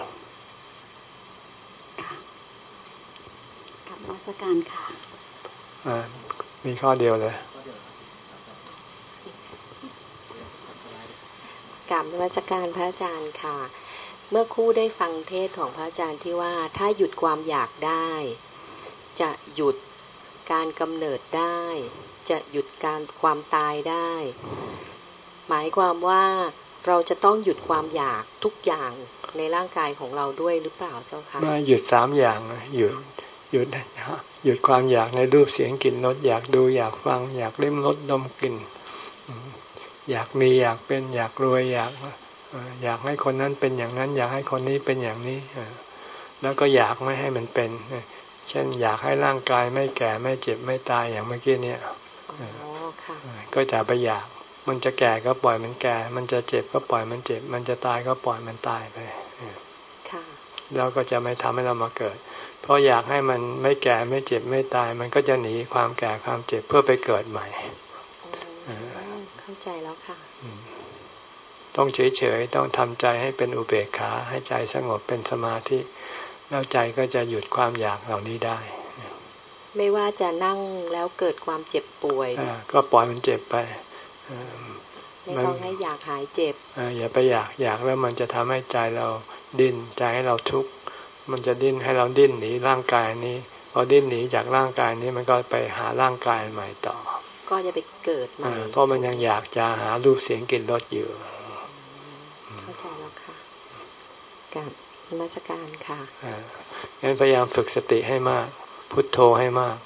กับนมัสการค่ะมีข้อเดียวเลยกับนมัสการพระอาจารย์ค่ะเมื่อครู่ได้ฟังเทศของพระอาจารย์ที่ว่าถ้าหยุดความอยากได้จะหยุดการกำเนิดได้จะหยุดการความตายได้หมายความว่าเราจะต้องหยุดความอยากทุกอย่างในร่างกายของเราด้วยหรือเปล่าเจ้าคะไม่หยุดสามอย่างหยุดหยุดหยุดความอยากในรูปเสียงกลิ่นรสอยากดูอยากฟังอยากลิ้มรสดมกลิ่นอยากมีอยากเป็นอยากรวยอยากอยากให้คนนั้นเป็นอย่างนั้นอยากให้คนนี้เป็นอย่างนี้แล้วก็อยากไม่ให้มันเป็นเช่นอยากให้ร่างกายไม่แก่ไม่เจ็บไม่ตายอย่างเมื่อกี้เนี่ยก็จะไปอยากมันจะแก่ก็ปล่อยมันแก่มันจะเจ็บก็ปล่อยมันเจ็บมันจะตายก็ปล่อยมันตายไปแล้วก็จะไม่ทำให้เรามาเกิดเพราะอยากให้มันไม่แก่ไม่เจ็บไม่ตายมันก็จะหนีความแก่ความเจ็บเพื่อไปเกิดใหม่เข้าใจแล้วค่ะต้องเฉยๆต้องทำใจให้เป็นอุเบกขาให้ใจสงบเป็นสมาธิแล้วใจก็จะหยุดความอยากเหล่านี้ได้ไม่ว่าจะนั่งแล้วเกิดความเจ็บป่วยก็ปล่อยมันเจ็บไปไม่ต้องให้อยากหายเจ็บอย่าไปอยากอยากแล้วมันจะทำให้ใจเราดิ้นใจให้เราทุกข์มันจะดิ้นให้เราดิ้นหนีร่างกายนี้พอดิ้นหนีจากร่างกายนี้มันก็ไปหาร่างกายใหม่ต่อก็จะไปเกิดใหม่เพราะมันยังอยากจะหารูปเสียงกลิ่นรสอยู่เข้าใจแล้วค่ะกับนมัสการค่ะงั้นพยายามฝึกสติให้มากพุทโธให้มาก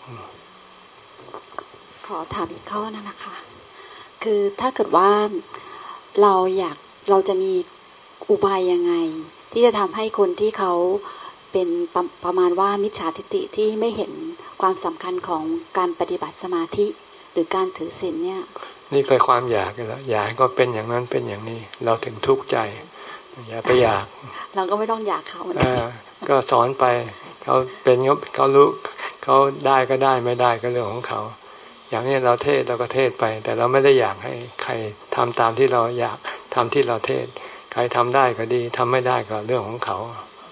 ขอถามอีกข้อนึงนะคะคือถ้าเกิดว่าเราอยากเราจะมีอุบายยังไงที่จะทำให้คนที่เขาเป็นประประมาณว่ามิจฉาทิฏฐิที่ไม่เห็นความสำคัญของการปฏิบัติสมาธิหรือการถือศีลเนี่ยนี่เคยความอยากกันแล้วอยากก็เป็นอย่างนั้นเป็นอย่างนี้เราถึงทุกข์ใจอย่าไปอยากเราก็ไม่ต้องอยากเขาเหมือนกันก็สอนไปเขาเป็นเขารู้เขาได้ก็ได้ไม่ได้ก็เรื่องของเขาอย่างนี้เราเทศเราก็เทศไปแต่เราไม่ได้อยากให้ใครทำตามที่เราอยากทำที่เราเทศใครทำได้ก็ดีทำไม่ได้ก็เรื่องของเขา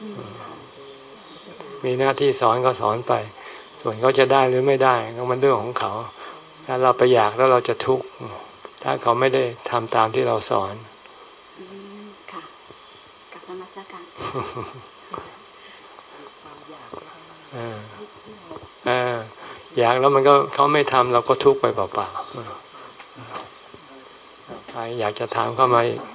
มีหน้าที่สอนก็สอนไปส่วนเขาจะได้หรือไม่ได้ก็มันเรื่องของเขาถ้าเราไปอยากแล้วเราจะทุกข์ถ้าเขาไม่ได้ทำตามที่เราสอนค่ะกับนมัสการอ่าอยากแล้วมันก็เขาไม่ทำเราก็ทุกข์ไปเปล่าๆใครอยากจะถามเข้ามาอีก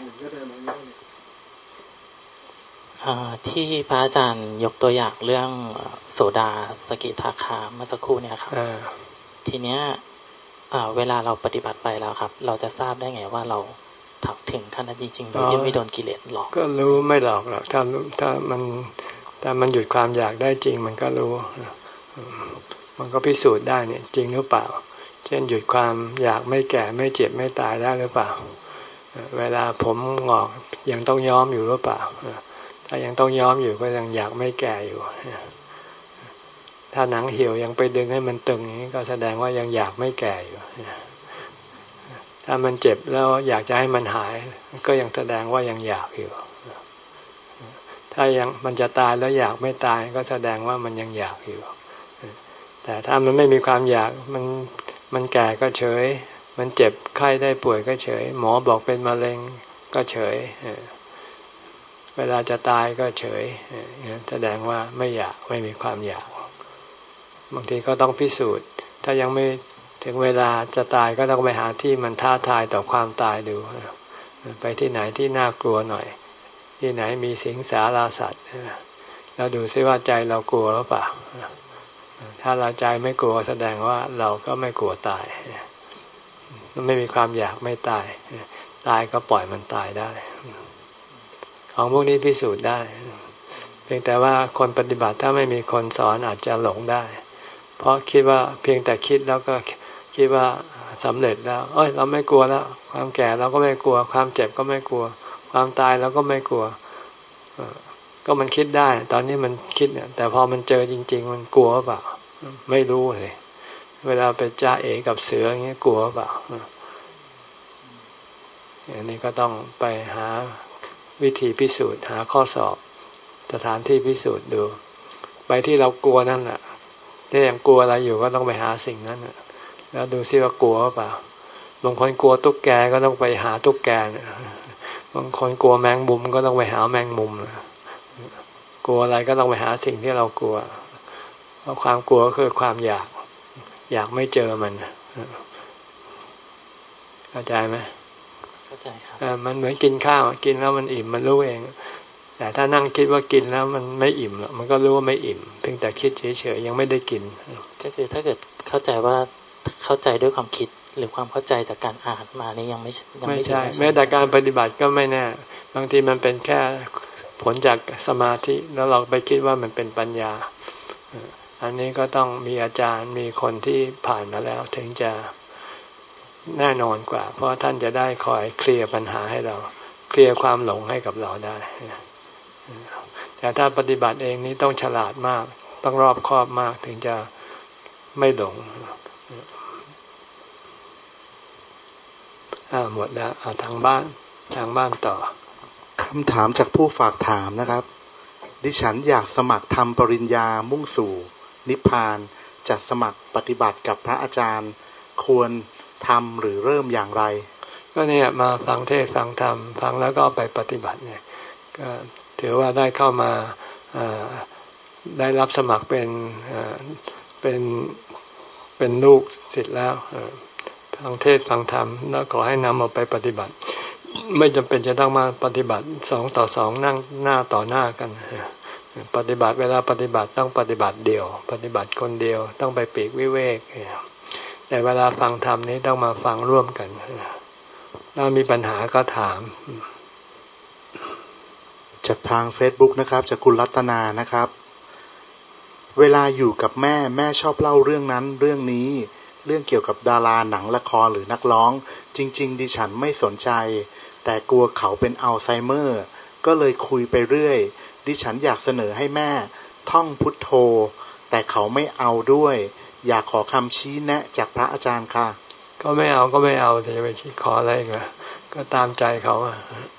ที่พระอาจารย์ยกตัวอย่างเรื่องโสดาสกิทาคาเมื่อสักครู่เนี่ยครับทีเนี้ยเวลาเราปฏิบัติไปแล้วครับเราจะทราบได้ไงว่าเราถักถึงขั้นนั้นจริงๆโดยที่ไม่โดนกิเลสหลอกก็รู้ไม่หลอกหรอกถ้าถ้ามันถ้ามันหยุดความอยากได้จริงมันก็รู้มันก็พิสูจน์ได้เนี่ยจริงหรือเปล่าเช่นหยุดความอยากไม่แก่ไม่เจ็บไม่ตายได้หรือเปล่าเวลาผมงอกยังต้องย้อมอยู่หรือเปล่าถ้ายังต้องย้อมอยู่ก็ยังอยากไม่แก่อยู่ถ้าหนังเหี่ยวยังไปดึงให้มันตึงอย่างนี้ก็แสดงว่ายังอยากไม่แก่อยู่ถ้ามันเจ็บแล้วอยากจะให้มันหายก็ยังแสดงว่ายังอยากอยู่ถ้ายังมันจะตายแล้วอยากไม่ตายก็แสดงว่ามันยังอยากอยู่แต่ถ้ามันไม่มีความอยากมันมันแก่ก็เฉยมันเจ็บไข้ได้ป่วยก็เฉยหมอบอกเป็นมะเร็งก็เฉยเวลาจะตายก็เฉยแสดงว่าไม่อยากไม่มีความอยากบางทีก็ต้องพิสูจน์ถ้ายังไม่ถึงเวลาจะตายก็ต้องไปหาที่มันท้าทายต่อความตายดูไปที่ไหนที่น่ากลัวหน่อยที่ไหนมีสิงสาราสัตว์เราดูซิว่าใจเรากลัวหรือเปล่าถ้าเราใจไม่กลัวแสดงว่าเราก็ไม่กลัวตายไม่มีความอยากไม่ตายตายก็ปล่อยมันตายได้ของพวกนี้พิสูจน์ได้เพียงแต่ว่าคนปฏิบัติถ้าไม่มีคนสอนอาจจะหลงได้เพราะคิดว่าเพียงแต่คิดแล้วก็คิดว่าสำเร็จแล้วเอ้ยเราไม่กลัวแล้วความแก่เราก็ไม่กลัวความเจ็บก็ไม่กลัวความตายเราก็ไม่กลัวก็มันคิดได้ตอนนี้มันคิดเนี่ยแต่พอมันเจอจริงๆมันกลัวเปล่าไม่รู้เลยเวลาไปจ้าเอกับเสืออย่างเงี้ยกลัวเปล่าอันนี้ก็ต้องไปหาวิธีพิสูจน์หาข้อสอบสถานที่พิสูจน์ดูไปที่เรากลัวนั่นแหละถ้ายังกลัวอะไรอยู่ก็ต้องไปหาสิ่งนั้นแล้วดูซิว่ากลัวเปล่าบางคนกลัวตุ๊กแกก็ต้องไปหาตุ๊กแกบางคนกลัวแมงมุมก็ต้องไปหาแมงมุมกลัวอะไรก็ต้องไปหาสิ่งที่เรากลัวเพราะความกลัวก็คือความอยากอยากไม่เจอมันเข้าใจไหมเข้าใจครับมันเหมือนกินข้าวกินแล้วมันอิ่มมันรู้เองแต่ถ้านั่งคิดว่ากินแล้วมันไม่อิ่มหรอกมันก็รู้ว่าไม่อิ่มเพียงแต่คิดเฉยๆยังไม่ได้กินก็คือถ้าเกิดเข้าใจว่าเข้าใจด้วยความคิดหรือความเข้าใจจากการอ่านมานี่ยังไม่ยังไม่ใช่แม้แต่การปฏิบัติก็ไม่แน่บางทีมันเป็นแค่ผลจากสมาธิแล้วเราไปคิดว่ามันเป็นปัญญาอันนี้ก็ต้องมีอาจารย์มีคนที่ผ่านมาแล้วถึงจะแน่นอนกว่าเพราะท่านจะได้คอยเคลียร์ปัญหาให้เราเคลียร์ความหลงให้กับเราได้แต่ถ้าปฏิบัติเองนี้ต้องฉลาดมากต้องรอบคอบมากถึงจะไม่หลงอ่าหมดแล้วเอาทางบ้านทางบ้านต่อคำถามจากผู้ฝากถามนะครับดิฉันอยากสมัครทำปริญญามุ่งสู่นิพพานจะสมัครปฏิบัติกับพระอาจารย์ควรทำหรือเริ่มอย่างไรก็เนี่ยมาฟังเทศน์ฟังธรรมฟังแล้วก็ไปปฏิบัติเนี่ยก็ถือว่าได้เข้ามาได้รับสมัครเป็นเป็นเป็นลูกศิษย์แล้วฟังเทศน์ฟังธรรมแล้วขอให้นำเอาไปปฏิบัติไม่จำเป็นจะต้องมาปฏิบัติสองต่อสองนั่งหน้าต่อหน้ากันปฏิบัติเวลาปฏิบัติต้องปฏิบัติเดี่ยวปฏิบัติคนเดียวต้องไปปีกวิเวกแต่เวลาฟังธรรมนี้ต้องมาฟังร่วมกันถ้ามีปัญหาก็ถามจากทาง Facebook นะครับจากคุณรัตนานะครับเวลาอยู่กับแม่แม่ชอบเล่าเรื่องนั้นเรื่องนี้เรื่องเกี่ยวกับดาราหนังละครหรือนักร้องจริงๆดิฉันไม่สนใจแต่กลัวเขาเป็นอัลไซเมอร์ก็เลยคุยไปเรื่อยดิฉันอยากเสนอให้แม่ท่องพุทโธแต่เขาไม่เอาด้วยอยากขอคำชี้แนะจากพระอาจารย์ค่ะก็ไม่เอาก็ไม่เอาจะไปชี้ขออะไรอีกล่ะก็ตามใจเขาอ่ะ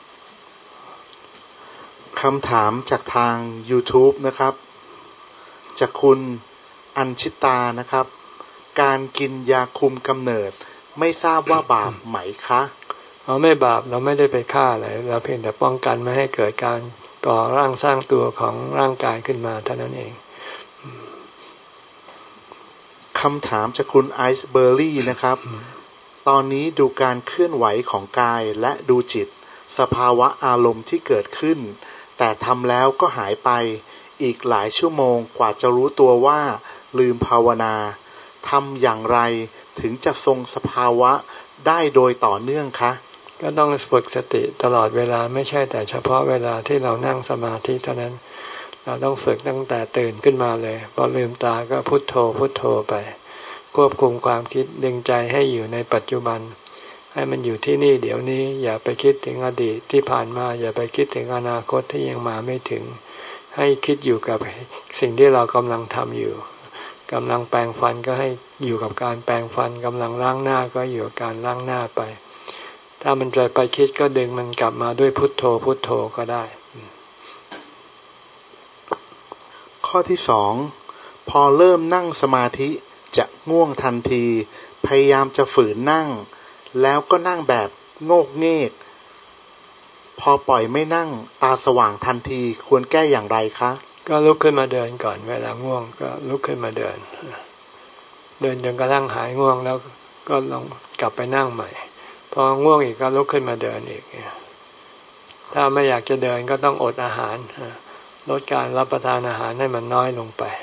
คำถามจากทาง YouTube นะครับจากคุณอัญชิตานะครับการกินยาคุมกำเนิดไม่ทราบว่าบาปไหมคะเราไม่บาปเราไม่ได้ไปฆ่าอะไรเราเพียงแต่ป้องกันไม่ให้เกิดการก่อร่างสร้างตัวของร่างกายขึ้นมาเท่านั้นเองคำถามจากคุณไอซ์เบอร์รี่นะครับตอนนี้ดูการเคลื่อนไหวของกายและดูจิตสภาวะอารมณ์ที่เกิดขึ้นแต่ทำแล้วก็หายไปอีกหลายชั่วโมงกว่าจะรู้ตัวว่าลืมภาวนาทำอย่างไรถึงจะทรงสภาวะได้โดยต่อเนื่องคะก็ต้องฝึกสติตลอดเวลาไม่ใช่แต่เฉพาะเวลาที่เรานั่งสมาธิเท่านั้นเราต้องฝึกตั้งแต่ตื่นขึ้นมาเลยพอลืมตาก็พุทโธพุทโธไปควบคุมความคิดดึงใจให้อยู่ในปัจจุบันให้มันอยู่ที่นี่เดี๋ยวนี้อย่าไปคิดถึงอดีตที่ผ่านมาอย่าไปคิดถึงอนาคตที่ยังมาไม่ถึงให้คิดอยู่กับสิ่งที่เรากำลังทำอยู่กำลังแปรงฟันก็ให้อยู่กับการแปรงฟันกำลังล้างหน้าก็อยู่กับการล้างหน้าไปถ้ามันใจไปคิดก็ดึงมันกลับมาด้วยพุทโธพุทโธก็ได้ข้อที่สองพอเริ่มนั่งสมาธิจะง่วงทันทีพยายามจะฝืนนั่งแล้วก็นั่งแบบโงกเงกพอปล่อยไม่นั่งตาสว่างทันทีควรแก้อย่างไรคะก็ลุกขึ้นมาเดินก่อนเวลาง่วงก็ลุกขึ้นมาเดินเดินจนกระทั่งหายง่วงแล้วก็ลองกลับไปนั่งใหม่พอง่วงอีกก็ลุกขึ้นมาเดินอีกถ้าไม่อยากจะเดินก็ต้องอดอาหารลดการรับประทานอาหารให้มันน้อยลงไป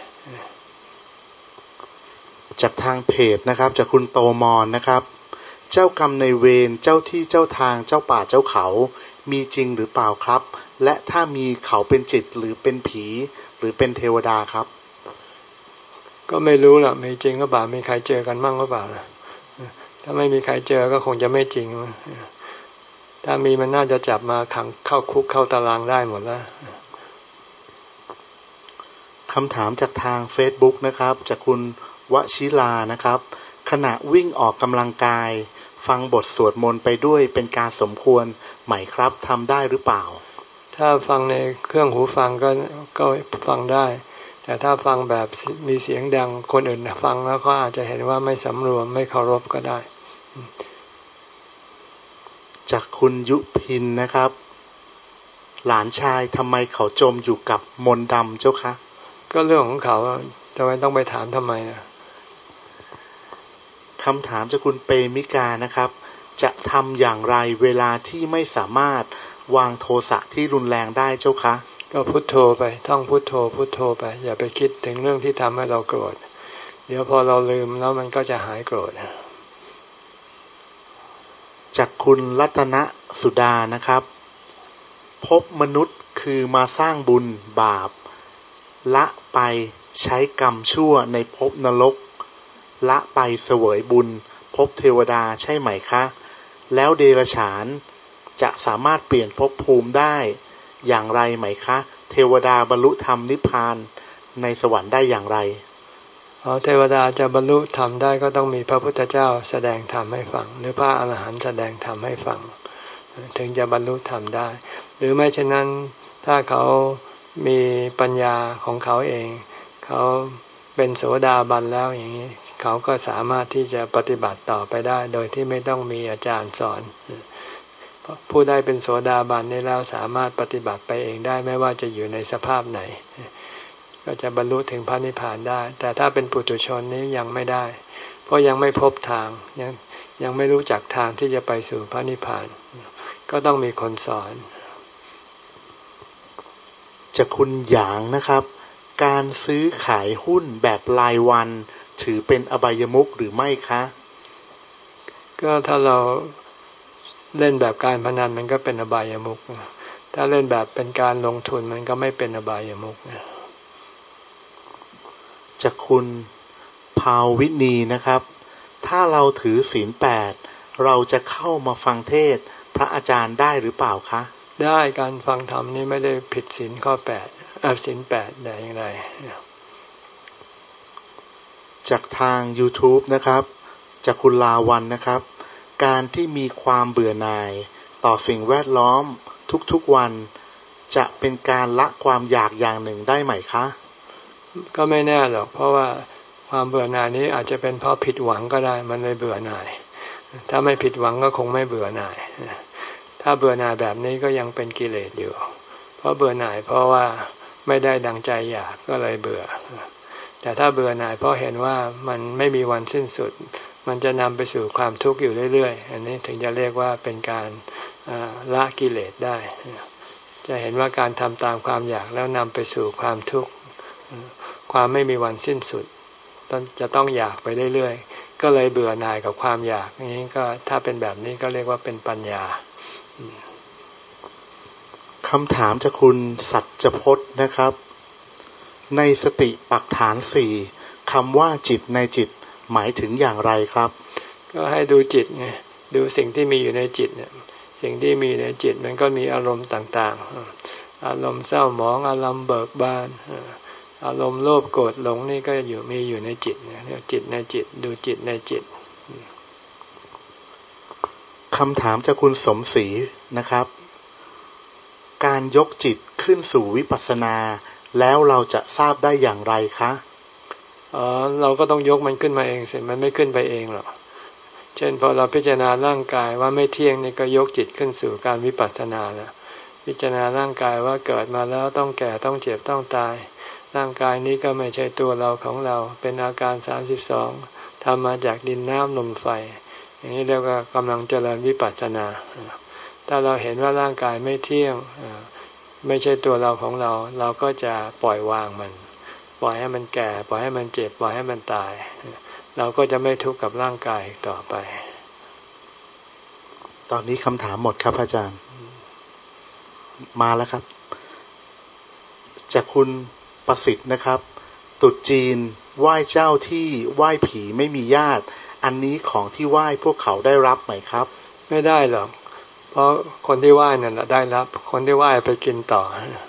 จากทางเพจนะครับจากคุณโตมอนนะครับเจ้ากรรมในเวรเจ้าที่เจ้าทางเจ้าป่าเจ้าเขามีจริงหรือเปล่าครับและถ้ามีเขาเป็นจิตหรือเป็นผีหรือเป็นเทวดาครับก็ไม่รู้ล่ะมีจริงหรือเปล่ามีใครเจอกันมั่งหรือเปล่าล่ะถ้าไม่มีใครเจอก็คงจะไม่จริงถ้ามีมันน่าจะจับมาขังเข้าคุกเข้าตารางได้หมดแล้วคำถามจากทาง Facebook นะครับจากคุณวชิลานะครับขณะวิ่งออกกำลังกายฟังบทสวดมนต์ไปด้วยเป็นการสมควรไหมครับทำได้หรือเปล่าถ้าฟังในเครื่องหูฟังก็ก็ฟังได้แต่ถ้าฟังแบบมีเสียงดังคนอื่นฟังแล้วก็อาจจะเห็นว่าไม่สำรวมไม่เคารพก็ได้จากคุณยุพินนะครับหลานชายทำไมเขาจมอยู่กับมนต์ดำเจ้าคะก็เรื่องของเขาทำไมต้องไปถามทำไมนะคำถามจากคุณเปมิกานะครับจะทำอย่างไรเวลาที่ไม่สามารถวางโทสะที่รุนแรงได้เจ้าคะก็พุทโธไปท่องพุทโธพุทโธไปอย่าไปคิดถึงเรื่องที่ทำให้เราโกรธเดี๋ยวพอเราลืมแล้วมันก็จะหายโกรธจากคุณรัตนสุดานะครับพบมนุษย์คือมาสร้างบุญบาปละไปใช้กรรมชั่วในภพนรกละไปเสวยบุญภพเทวดาใช่ไหมคะแล้วเดรัจฉานจะสามารถเปลี่ยนภพภูมิได้อย่างไรไหมคะเทวดาบรรลุธรรมนิพพานในสวรรค์ได้อย่างไรอ๋อเทวดาจะบรรลุธรรมได้ก็ต้องมีพระพุทธเจ้าแสดงธรรมให้ฟังหรือพระอรหันต์แสดงธรรมให้ฟังถึงจะบรรลุธรรมได้หรือไม่เช่นนั้นถ้าเขามีปัญญาของเขาเองเขาเป็นโสดาบันแล้วอย่างนี้เขาก็สามารถที่จะปฏิบัติต่อไปได้โดยที่ไม่ต้องมีอาจารย์สอนผู้ได้เป็นโสดาบันนี้แล้วสามารถปฏิบัติไปเองได้ไม่ว่าจะอยู่ในสภาพไหนก็จะบรรลุถึงพระนิพพานได้แต่ถ้าเป็นปุถุชนนี้ยังไม่ได้เพราะยังไม่พบทางยังยังไม่รู้จักทางที่จะไปสู่พระนิพพานก็ต้องมีคนสอนจากคุณหยางนะครับการซื้อขายหุ้นแบบรายวันถือเป็นอบายมุขหรือไม่คะก็ถ้าเราเล่นแบบการพนันมันก็เป็นอบายมุขถ้าเล่นแบบเป็นการลงทุนมันก็ไม่เป็นอบายมุขจากคุณภาวินีนะครับถ้าเราถือศีลแปดเราจะเข้ามาฟังเทศพระอาจารย์ได้หรือเปล่าคะได้การฟังธรรมนี่ไม่ได้ผิดศีลข้อแปดอ่ะศีลแปดได้อย่างไรจากทาง YouTube นะครับจากคุณลาวันนะครับการที่มีความเบื่อหน่ายต่อสิ่งแวดล้อมทุกๆวันจะเป็นการละความอยากอย่างหนึ่งได้ไหมคะก็ไม่แน่หรอกเพราะว่าความเบื่อหน่ายนี้อาจจะเป็นเพราะผิดหวังก็ได้มันเลยเบื่อหน่ายถ้าไม่ผิดหวังก็คงไม่เบื่อหน่ายถ้าเบื่อหน่ายแบบนี้ก็ยังเป็นกิเลสอยู่เพราะเบื่อหน่ายเพราะว่าไม่ได้ดังใจอยากก็เลยเบื่อแต่ถ้าเบื่อหน่ายเพราะเห็นว่ามันไม่มีวันสิ้นสุดมันจะนำไปสู่ความทุกข์อยู่เรื่อยๆอันนี้ถึงจะเรียกว่าเป็นการละกิเลสได้จะเห็นว่าการทำตามความอยากแล้วนำไปสู่ความทุกข์ความไม่มีวันสิ้นสุดจะต้องอยากไปเรื่อยๆก็เลยเบื่อหน่ายกับความอยากนี้ก็ถ้าเป็นแบบนี้ก็เรียกว่าเป็นปัญญาคำถามจากคุณสัจพจน์นะครับในสติปัฏฐานสี่คำว่าจิตในจิตหมายถึงอย่างไรครับก็ให้ดูจิตไงดูสิ่งที่มีอยู่ในจิตเนี่ยสิ่งที่มีในจิตมันก็มีอารมณ์ต่างๆอารมณ์เศร้าหมองอารมณ์เบิกบานอารมณ์โลภโกรธหลงนี่ก็อยู่มีอยู่ในจิตเนี่ยจิตในจิตดูจิตในจิตคำถามจากคุณสมศรีนะครับการยกจิตขึ้นสู่วิปัสสนาแล้วเราจะทราบได้อย่างไรคะอ๋อเราก็ต้องยกมันขึ้นมาเองสิมันไม่ขึ้นไปเองหรอกเช่นพอเราพิจารณาร่างกายว่าไม่เที่ยงนี่ก็ยกจิตขึ้นสู่การวิปัสสนาแล้วพิจารณาร่างกายว่าเกิดมาแล้วต้องแก่ต้องเจ็บต้องตายร่างกายนี้ก็ไม่ใช่ตัวเราของเราเป็นอาการสามสิบสองทำมาจากดินน้ำลมไฟอย่างนี้เรียกว่ากำลังเจริญวิปัสสนาถ้าเราเห็นว่าร่างกายไม่เที่ยงไม่ใช่ตัวเราของเราเราก็จะปล่อยวางมันปล่อยให้มันแก่ปล่อยให้มันเจ็บปล่อยให้มันตายเราก็จะไม่ทุกข์กับร่างกายต่อไปตอนนี้คำถามหมดครับอาจารย์มาแล้วครับจากคุณประสิทธิ์นะครับตรุษจีนไหว้เจ้าที่ไหว้ผีไม่มีญาติอันนี้ของที่ไหว้พวกเขาได้รับไหมครับไม่ได้หรอกเพราะคนที่ไหว้นั่นแหละได้รับคนที่ไหว้ไปกินต่อ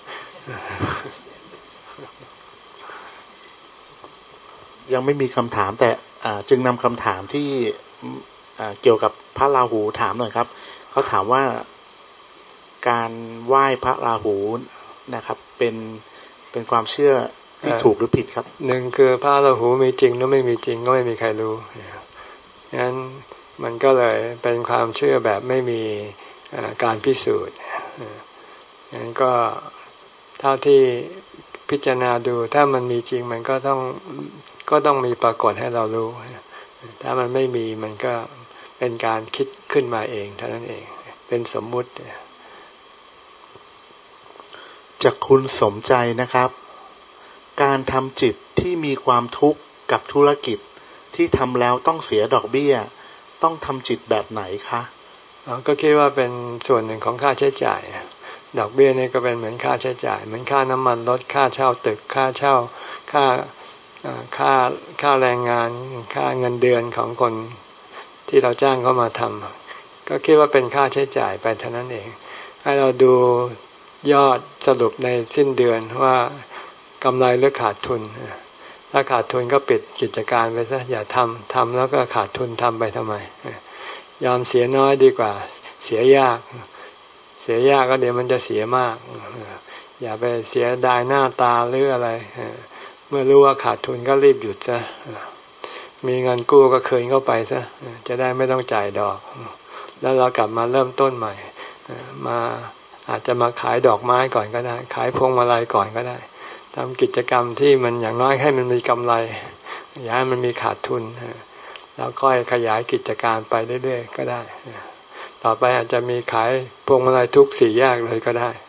ยังไม่มีคำถามแต่จึงนำคำถามที่เกี่ยวกับพระราหูถามหน่อยครับเขาถามว่าการไหว้พระราหูนะครับเป็นเป็นความเชื่อที่ถูกหรือผิดครับหนึ่งคือพระราหูมีจริงหรือไม่มีจริงก็ไม่มีใครรู้งั้นมันก็เลยเป็นความเชื่อแบบไม่มีการพิสูจน์งั้นก็เท่าที่พิจารณาดูถ้ามันมีจริงมันก็ต้องก็ต้องมีปรากฏให้เรารู้ถ้ามันไม่มีมันก็เป็นการคิดขึ้นมาเองเท่านั้นเองเป็นสมมุติจากคุณสมใจนะครับการทำจิตที่มีความทุกข์กับธุรกิจที่ทำแล้วต้องเสียดอกเบี้ยต้องทำจิตแบบไหนคะก็คิดว่าเป็นส่วนหนึ่งของค่าใช้จ่ายดอกเบี้ยนี่ก็เป็นเหมือนค่าใช้จ่ายเหมือนค่าน้ำมันรถค่าเช่าตึกค่าเช่าค่าค่าค่าแรงงานค่าเงินเดือนของคนที่เราจ้างเขามาทำก็คิดว่าเป็นค่าใช้จ่ายไปเท่านั้นเองให้เราดูยอดสรุปในสิ้นเดือนว่ากำไรหรือขาดทุนถ้าขาดทุนก็ปิดกิจการไปซะอย่าทำทำแล้วก็ขาดทุนทำไปทำไมยอมเสียน้อยดีกว่าเสียยากเสียยากก็เดี๋ยวมันจะเสียมากอย่าไปเสียดายหน้าตาหรืออะไรเมื่อรู้ว่าขาดทุนก็รีบหยุดซะมีเงินกู้ก็คืนเข้าไปซะจะได้ไม่ต้องจ่ายดอกแล้วเรากลับมาเริ่มต้นใหม่มาอาจจะมาขายดอกไม้ก่อนก็ได้ขายพวงมาลัยก่อนก็ได้ทำกิจกรรมที่มันอย่างน้อยให้มันมีกำไรอย่าให้มันมีขาดทุนแล้วค่อยขยายกิจการไปเรื่อยๆก็ได้ต่อไปอาจจะมีขายพวงมาลัยทุกสี่แยกเลยก็ได้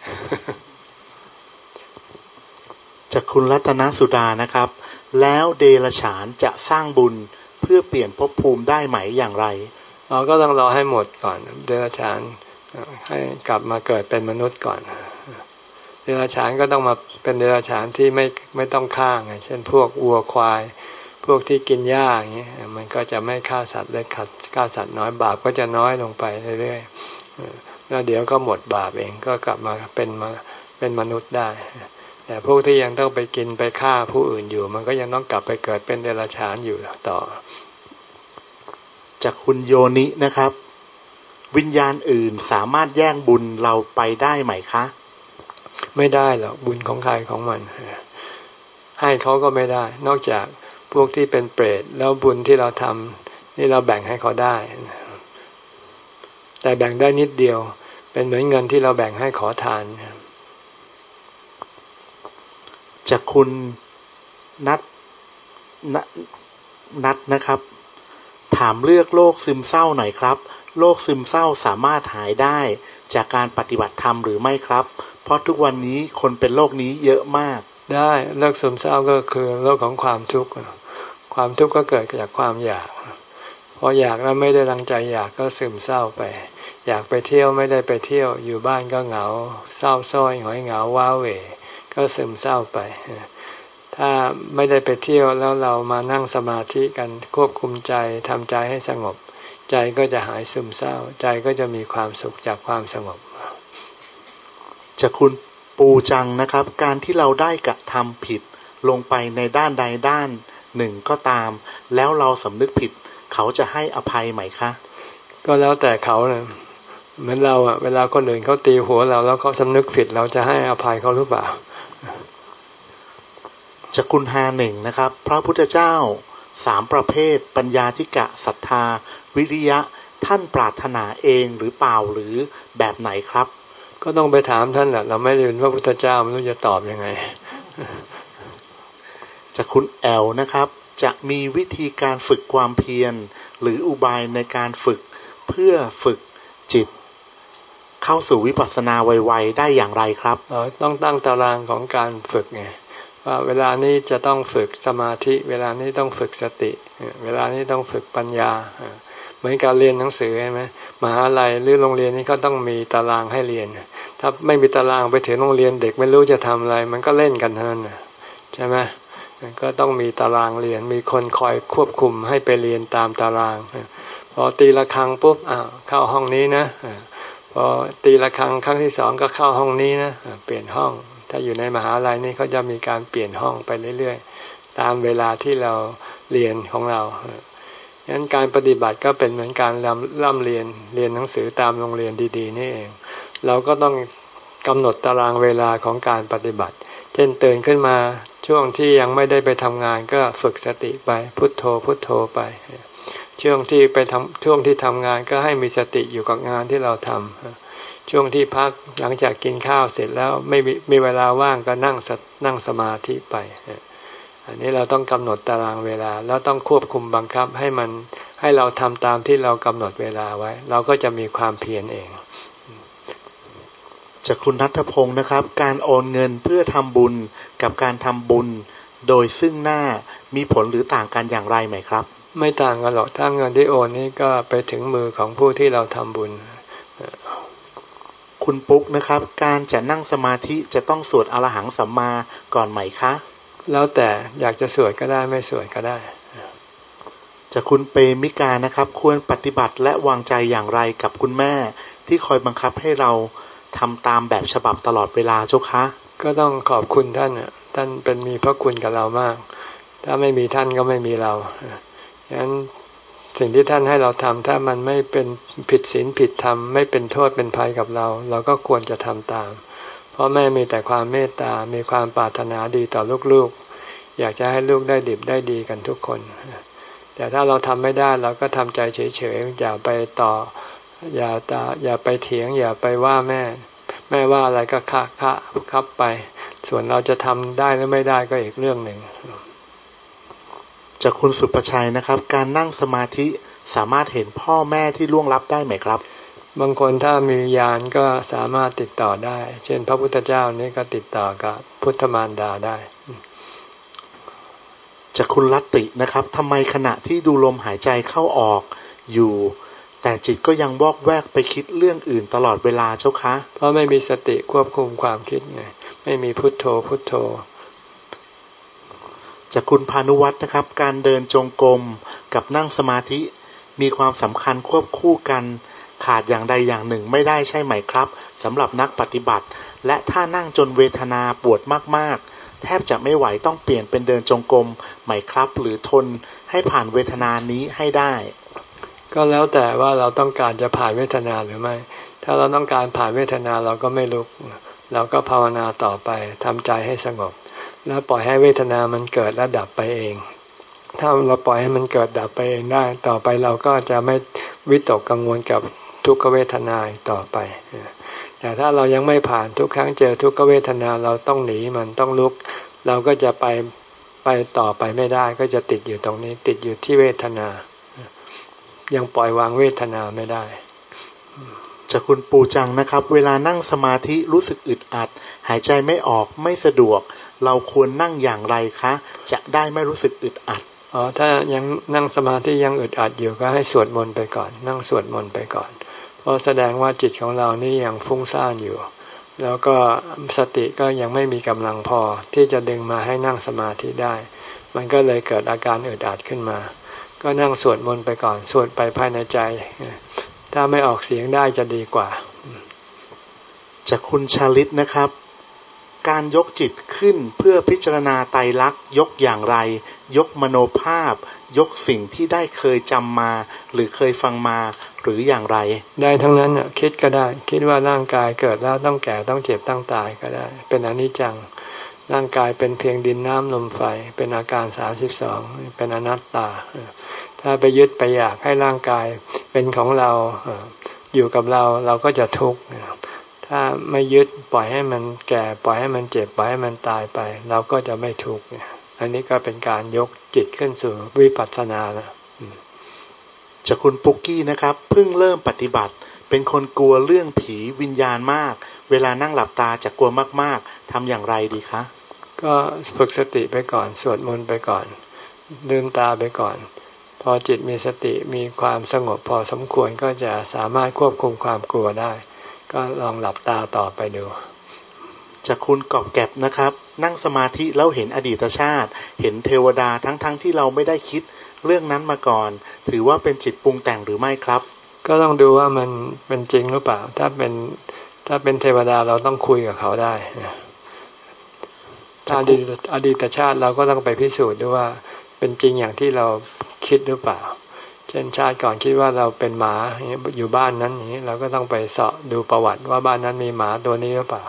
จากคุณรัตนสุดานะครับแล้วเดรัจฉานจะสร้างบุญเพื่อเปลี่ยนภพภูมิได้ไหมอย่างไรเราก็ต้องรอให้หมดก่อนเดรัจฉานให้กลับมาเกิดเป็นมนุษย์ก่อนเดรัจฉานก็ต้องมาเป็นเดรัจฉานที่ไม่ไม่ต้องฆ่าไงเช่นพวกวัวควายพวกที่กินหญ้าอย่างนี้มันก็จะไม่ฆ่าสัตว์เล็กฆ่าสัตว์น้อยบาปก็จะน้อยลงไปเรื่อยๆแล้วเดี๋ยวก็หมดบาปเองก็กลับมาเป็นมาเป็นมนุษย์ได้แต่พวกที่ยังต้องไปกินไปฆ่าผู้อื่นอยู่มันก็ยังต้องกลับไปเกิดเป็นเดรัจฉานอยู่ต่อจากคุณโยนินะครับวิญญาณอื่นสามารถแย่งบุญเราไปได้ไหมคะไม่ได้หรอกบุญของใครของมันให้เขาก็ไม่ได้นอกจากพวกที่เป็นเปรตแล้วบุญที่เราทำนี่เราแบ่งให้เขาได้แต่แบ่งได้นิดเดียวเป็นเหมือนเงินที่เราแบ่งให้ขอทานจากคุณนัทนัทนะครับถามเลือกโรคซึมเศร้าหน่อยครับโรคซึมเศร้าสามารถหายได้จากการปฏิบัติธรรมหรือไม่ครับเพราะทุกวันนี้คนเป็นโรคนี้เยอะมากได้โรคซึมเศร้าก็คือโรคของความทุกข์ความทุกข์ก็เกิดจากความอยากพออยากแล้วไม่ได้ตั้งใจอยากก็ซึมเศร้าไปอยากไปเที่ยวไม่ได้ไปเที่ยวอยู่บ้านก็เหงาเศร้าส้อยหงอยเหงาว้าเหวก็ซึมเศร้าไปถ้าไม่ได้ไปเที่ยวแล้วเรามานั่งสมาธิกันควบคุมใจทำใจให้สงบใจก็จะหายซึมเศร้าใจก็จะมีความสุขจากความสงบจากคุณปูจังนะครับการที่เราได้กระทำผิดลงไปในด้านใดด้านหนึ่งก็ตามแล้วเราสำนึกผิดเขาจะให้อภัยไหมคะก็แล้วแต่เขานะเหมือนเราอะเวลาคนอื่นเขาตีหัวเราแล้วเขาสำนึกผิดเราจะให้อภัยเขาหรือเปล่าจากคุณฮาหนึ่งนะครับพระพุทธเจ้าสามประเภทปัญญาธิกะศรัทธาวิริยะท่านปรารถนาเองหรือเปล่าหรือแบบไหนครับก็ต้องไปถามท่านแหละเราไม่ได้เป็นพระพุทธเจ้าไม่รู้จะตอบยังไงจากคุณแอลนะครับจะมีวิธีการฝึกความเพียรหรืออุบายในการฝึกเพื่อฝึกจิตเข้าสู่วิปัสสนาไวๆได้อย่างไรครับอ๋อต้องตั้งตารางของการฝึกไงว่าเวลานี้จะต้องฝึกสมาธิเวลานี้ต้องฝึกสติเวลานี้ต้องฝึกปัญญาเหมือนการเรียนหนังสือใช่ไหมมหาลัยหรือโรงเรียนนี้ก็ต้องมีตารางให้เรียนถ้าไม่มีตารางไปถึงโรงเรียนเด็กไม่รู้จะทำอะไรมันก็เล่นกันเท่านั้นใช่ไหมก็ต้องมีตารางเรียนมีคนคอยควบคุมให้ไปเรียนตามตารางพอตีละครั้งปุ๊บอ้าวเข้าห้องนี้นะพอตีละครั้งครั้งที่สองก็เข้าห้องนี้นะเปลี่ยนห้องถ้าอยู่ในมหาลัยนี่เขาจะมีการเปลี่ยนห้องไปเรื่อยๆตามเวลาที่เราเรียนของเราฉะนั้นการปฏิบัติก็เป็นเหมือนการร่ำเรียนเรียนหนังสือตามโรงเรียนดีๆนี่เองเราก็ต้องกำหนดตารางเวลาของการปฏิบัติเช่นตื่นขึ้นมาช่วงที่ยังไม่ได้ไปทำงานก็ฝึกสติไปพุทโธพุทโธไปช่วงที่ไปทำช่วงที่ทำงานก็ให้มีสติอยู่กับงานที่เราทำช่วงที่พักหลังจากกินข้าวเสร็จแล้วไม่มีมีเวลาว่างก็นั่งนั่งสมาธิไปอันนี้เราต้องกำหนดตารางเวลาแล้วต้องควบคุมบังคับให้มันให้เราทำตามที่เรากำหนดเวลาไว้เราก็จะมีความเพียรเองจากคุณณัฐพงศ์นะครับการโอนเงินเพื่อทำบุญกับการทำบุญโดยซึ่งหน้ามีผลหรือต่างกันอย่างไรไหมครับไม่ต่างกันหรอกถ้าเงินที่โอนนี้ก็ไปถึงมือของผู้ที่เราทำบุญคุณปุ๊กนะครับการจะนั่งสมาธิจะต้องสวดอรหังสัมมาก่อนไหมคะแล้วแต่อยากจะสวดก็ได้ไม่สวดก็ได้จากคุณเปมิกานะครับควรปฏิบัติและวางใจอย่างไรกับคุณแม่ที่คอยบังคับให้เราทำตามแบบฉบับตลอดเวลาเจ้าคะก็ต้องขอบคุณท่านท่านเป็นมีพระคุณกับเรามากถ้าไม่มีท่านก็ไม่มีเราฉะนั้นสิ่งที่ท่านให้เราทำถ้ามันไม่เป็นผิดศีลผิดธรรมไม่เป็นโทษเป็นภัยกับเราเราก็ควรจะทำตามเพราะแม่มีแต่ความเมตตามีความปรารถนาดีต่อลูกๆอยากจะให้ลูกได้ดิบได้ดีกันทุกคนแต่ถ้าเราทำไม่ได้เราก็ทำใจเฉยๆอย่าไปต่ออย่าตาอย่าไปเถียงอย่าไปว่าแม่แม่ว่าอะไรก็คะคะครับไปส่วนเราจะทำได้หรือไม่ได้ก็อีกเรื่องหนึ่งจากคุณสุประชัยนะครับการนั่งสมาธิสามารถเห็นพ่อแม่ที่ล่วงลับได้ไหมครับบางคนถ้ามีญาณก็สามารถติดต่อได้เช่นพระพุทธเจ้านี่ก็ติดต่อกับพุทธมารดาได้จากคุณลัตตินะครับทำไมขณะที่ดูลมหายใจเข้าออกอยู่แต่จิตก็ยังวอกแวกไปคิดเรื่องอื่นตลอดเวลาเจ้าคะเพราะไม่มีสติควบคุมความคิดไงไม่มีพุทโธพุทโธจากคุณพานุวัฒน์นะครับการเดินจงกรมกับนั่งสมาธิมีความสำคัญควบคู่กันขาดอย่างใดอย่างหนึ่งไม่ได้ใช่ไหมครับสำหรับนักปฏิบัติและถ้านั่งจนเวทนาปวดมากๆแทบจะไม่ไหวต้องเปลี่ยนเป็นเดินจงกรมไหมครับหรือทนให้ผ่านเวทนานี้ให้ได้ก็แล้วแต่ว่าเราต้องการจะผ่านเวทนาหรือไม่ถ้าเราต้องการผ่านเวทนาเราก็ไม่ลุกเราก็ภาวนาต่อไปทำใจให้สงบแล้วปล่อยให้เวทนามันเกิดและดับไปเองถ้าเราปล่อยให้มันเกิดดับไปเองได้ต่อไปเราก็จะไม่วิตกกังวลกับทุกขเวทนาต่อไปแต่ถ้าเรายังไม่ผ่านทุกครั้งเจอทุกขเวทนาเราต้องหนีมันต้องลุกเราก็จะไปไปต่อไปไม่ได้ก็จะติดอยู่ตรงนี้ติดอยู่ที่เวทนายังปล่อยวางเวทนาไม่ได้จากคุณปูจังนะครับเวลานั่งสมาธิรู้สึกอึดอัดหายใจไม่ออกไม่สะดวกเราควรนั่งอย่างไรคะจะได้ไม่รู้สึกอึดอัดอ๋อถ้ายังนั่งสมาธิยังอึดอัดอยู่ก็ให้สวดมนต์ไปก่อนนั่งสวดมนต์ไปก่อนเพราะแสดงว่าจิตของเรานี่ยังฟุ้งซ่านอยู่แล้วก็สติก็ยังไม่มีกำลังพอที่จะดึงมาให้นั่งสมาธิได้มันก็เลยเกิดอาการอึดอัดขึ้นมาก็นั่งสวดมนต์ไปก่อนสวดไปภายในใจถ้าไม่ออกเสียงได้จะดีกว่าจากคุณชาลิตนะครับการยกจิตขึ้นเพื่อพิจารณาไตรลักษณ์ยกอย่างไรยกมโนภาพยกสิ่งที่ได้เคยจำมาหรือเคยฟังมาหรืออย่างไรได้ทั้งนั้นน่ะคิดก็ได้คิดว่าร่างกายเกิดแล้วต้องแก่ต้องเจ็บต้องตายก็ได้เป็นอนิจจังร่างกายเป็นเพียงดินน้ำลมไฟเป็นอาการสามสิบสองเป็นอนัตตาถ้าไปยึดไปอยากให้ร่างกายเป็นของเราอยู่กับเราเราก็จะทุกข์ถ้าไม่ยึดปล่อยให้มันแก่ปล่อยให้มันเจ็บปล่อยให้มันตายไปเราก็จะไม่ทุกข์อันนี้ก็เป็นการยกจิตขึ้นสู่วิปัสสนาแล้วจากคุณปุ๊กกี้นะครับเพิ่งเริ่มปฏิบัติเป็นคนกลัวเรื่องผีวิญญาณมากเวลานั่งหลับตาจะกลัวมากๆทำอย่างไรดีคะก็ฝึกสติไปก่อนสวดมนต์ไปก่อนลืมตาไปก่อนพอจิตมีสติมีความสงบพอสมควรก็จะสามารถควบคุมความกลัวได้ก็ลองหลับตาต่อไปดูจากคุณกอบแก็บนะครับนั่งสมาธิแล้วเห็นอดีตชาติเห็นเทวดาทั้งๆ ท, ที่เราไม่ได้คิดเรื่องนั้นมาก่อนถือว่าเป็นจิตปรุงแต่งหรือไม่ครับก็ต้องดูว่ามันเป็นจริงหรือเปล่าถ้าเป็นถ้าเป็นเทวดาเราต้องคุยกับเขาได้ถ้าอดีตอดีตชาติเราก็ต้องไปพิสูจน์ด้วยว่าเป็นจริงอย่างที่เราคิดหรือเปล่าเช่นชาติก่อนคิดว่าเราเป็นหมาอยู่บ้านนั้นอย่างนี้เราก็ต้องไปเสาะดูประวัติว่าบ้านนั้นมีหมาตัวนี้หรือเปล่า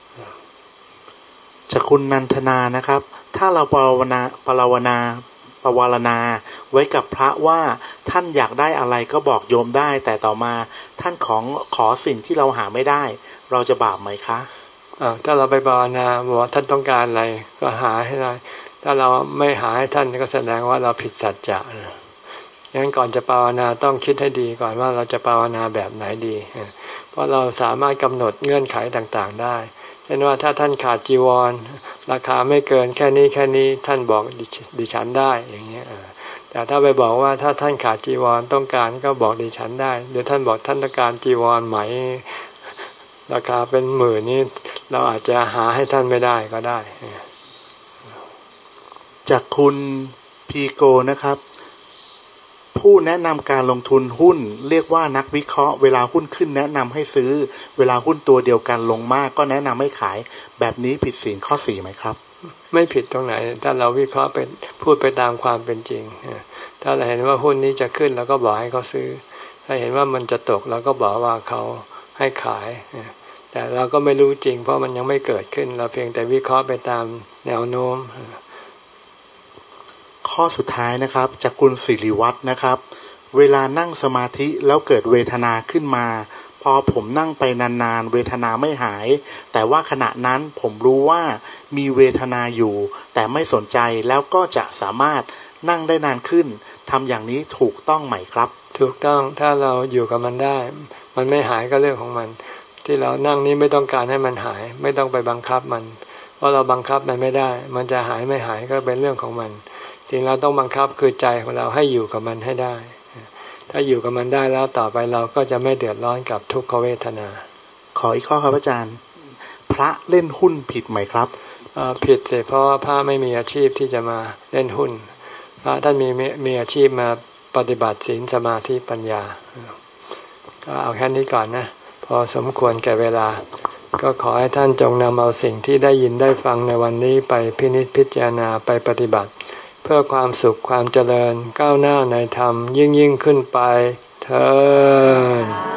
จากคุณนันทนานะครับถ้าเราปรารณาปรารณาปวารณาไว้กับพระว่าท่านอยากได้อะไรก็บอกโยมได้แต่ต่อมาท่านของขอสิ่งที่เราหาไม่ได้เราจะบาปไหมคะอ่าถ้าเราไปภาวนาบอกว่าท่านต้องการอะไรก็หาให้ได้ถ้าเราไม่หาให้ท่านก็แสดงว่าเราผิดสัจจะนะงั้นก่อนจะภาวนาต้องคิดให้ดีก่อนว่าเราจะภาวนาแบบไหนดีเพราะเราสามารถกำหนดเงื่อนไขต่างๆได้เช่นว่าถ้าท่านขาดจีวรราคาไม่เกินแค่นี้แค่นี้ท่านบอกดิฉันได้อย่างเงี้ยแต่ถ้าไปบอกว่าถ้าท่านขาดจีวรต้องการก็บอกดิฉันได้หรือท่านบอกท่านต้องการจีวรไหมราคาเป็นหมื่นนี่เราอาจจะหาให้ท่านไม่ได้ก็ได้จากคุณพีโกนะครับผู้แนะนำการลงทุนหุ้นเรียกว่านักวิเคราะห์เวลาหุ้นขึ้นแนะนำให้ซื้อเวลาหุ้นตัวเดียวกันลงมากก็แนะนำให้ขายแบบนี้ผิดศีลข้อสี่ไหมครับไม่ผิดตรงไหนถ้าเราวิเคราะห์เป็นพูดไปตามความเป็นจริงถ้าเราเห็นว่าหุ้นนี้จะขึ้นเราก็บอกให้เขาซื้อถ้าเห็นว่ามันจะตกเราก็บอกว่าเขาให้ขายแต่เราก็ไม่รู้จริงเพราะมันยังไม่เกิดขึ้นเราเพียงแต่วิเคราะห์ไปตามแนวโน้มข้อสุดท้ายนะครับจากคุณศิริวัฒน์นะครับเวลานั่งสมาธิแล้วเกิดเวทนาขึ้นมาพอผมนั่งไปนานๆเวทนาไม่หายแต่ว่าขณะนั้นผมรู้ว่ามีเวทนาอยู่แต่ไม่สนใจแล้วก็จะสามารถนั่งได้นานขึ้นทำอย่างนี้ถูกต้องไหมครับถูกต้องถ้าเราอยู่กับมันได้มันไม่หายก็เรื่องของมันที่เรานั่งนี้ไม่ต้องการให้มันหายไม่ต้องไปบังคับมันเพราะเราบังคับมันไม่ได้มันจะหายไม่หายก็เป็นเรื่องของมันสิ่งเราต้องบังคับคือใจของเราให้อยู่กับมันให้ได้ถ้าอยู่กับมันได้แล้วต่อไปเราก็จะไม่เดือดร้อนกับทุกขเวทนาขออีกข้อครับอาจารย์พระเล่นหุ้นผิดไหมครับผิดสิเพราะว่าพระไม่มีอาชีพที่จะมาเล่นหุ้นพระท่านมีมีอาชีพมาปฏิบัติศีลสมาธิปัญญาก็เอาแค่นี้ก่อนนะพอสมควรแก่เวลาก็ขอให้ท่านจงนำเอาสิ่งที่ได้ยินได้ฟังในวันนี้ไปพินิจพิจารณาไปปฏิบัติเพื่อความสุขความเจริญก้าวหน้าในธรรมยิ่งยิ่งขึ้นไปเถิด